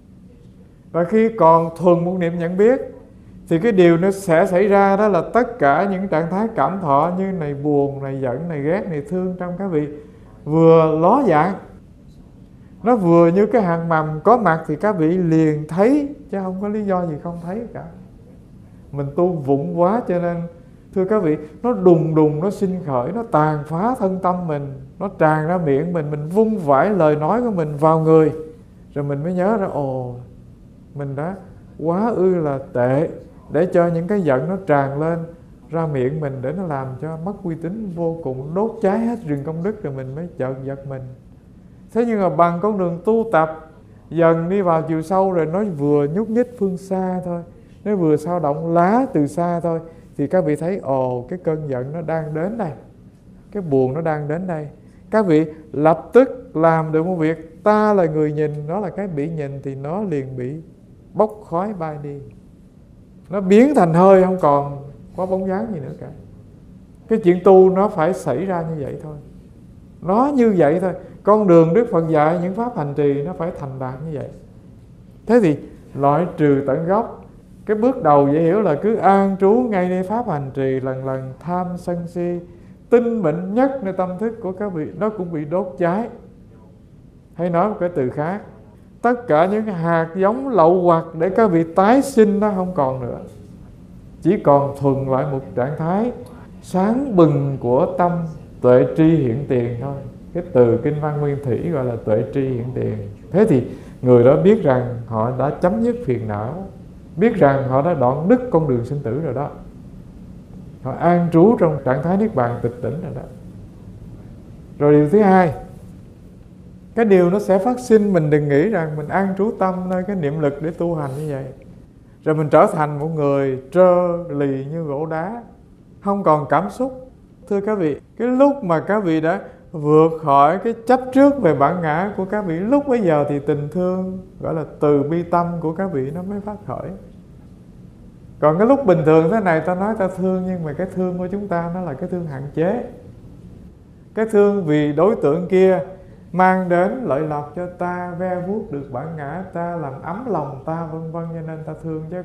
Và khi còn thuần một niệm nhận biết thì cái điều nó sẽ xảy ra đó là tất cả những trạng thái cảm thọ như này buồn, này giận, này ghét, này thương trong các vị vừa ló dạng. Nó vừa như cái hạt mầm có mặt thì các vị liền thấy, chứ không có lý do gì không thấy cả. Mình tu vụng quá cho nên thưa các vị, nó đùng đùng, nó sinh khởi, nó tàn phá thân tâm mình, nó tràn ra miệng mình vung vãi lời nói của mình vào người. Rồi mình mới nhớ ra, ồ, mình đã quá ư là tệ để cho những cái giận nó tràn lên ra miệng mình, để nó làm cho mất uy tín vô cùng, đốt cháy hết rừng công đức. Rồi mình mới chợt giật mình. Thế nhưng mà bằng con đường tu tập dần đi vào chiều sâu rồi, nó vừa nhúc nhích phương xa thôi, nó vừa sao động lá từ xa thôi, thì các vị thấy ồ, cái cơn giận nó đang đến đây, cái buồn nó đang đến đây. Các vị lập tức làm được một việc. Ta là người nhìn, nó là cái bị nhìn, thì nó liền bị bốc khói bay đi. Nó biến thành hơi, không còn có bóng dáng gì nữa cả. Cái chuyện tu nó phải xảy ra như vậy thôi. Nó như vậy thôi. Con đường Đức Phật dạy những pháp hành trì nó phải thành đạt như vậy. Thế thì loại trừ tận gốc, cái bước đầu dễ hiểu là cứ an trú ngay nơi pháp hành trì, lần lần tham sân si tinh mịn nhất nơi tâm thức của các vị nó cũng bị đốt cháy. Hay nói một cái từ khác, tất cả những hạt giống lậu hoặc để các vị tái sinh nó không còn nữa. Chỉ còn thuần lại một trạng thái sáng bừng của tâm tuệ tri hiện tiền thôi. Cái từ Kinh Văn Nguyên Thủy gọi là tuệ tri hiện tiền. Thế thì người đó biết rằng họ đã chấm dứt phiền não, biết rằng họ đã đoạn đứt con đường sinh tử rồi đó. họ an trú trong trạng thái niết bàn tịch tỉnh rồi đó. Rồi điều thứ hai, cái điều nó sẽ phát sinh, mình đừng nghĩ rằng mình an trú tâm nơi cái niệm lực để tu hành như vậy rồi mình trở thành một người trơ lì như gỗ đá, không còn cảm xúc. Thưa các vị, cái lúc mà các vị đã vượt khỏi cái chấp trước về bản ngã của các vị, lúc bấy giờ thì tình thương, gọi là từ bi tâm của các vị nó mới phát khởi. Còn cái lúc bình thường thế này ta nói ta thương, nhưng mà cái thương của chúng ta nó là cái thương hạn chế. Cái thương vì đối tượng kia mang đến lợi lộc cho ta, ve vuốt được bản ngã ta, làm ấm lòng ta, vân vân, cho nên ta thương. Chứ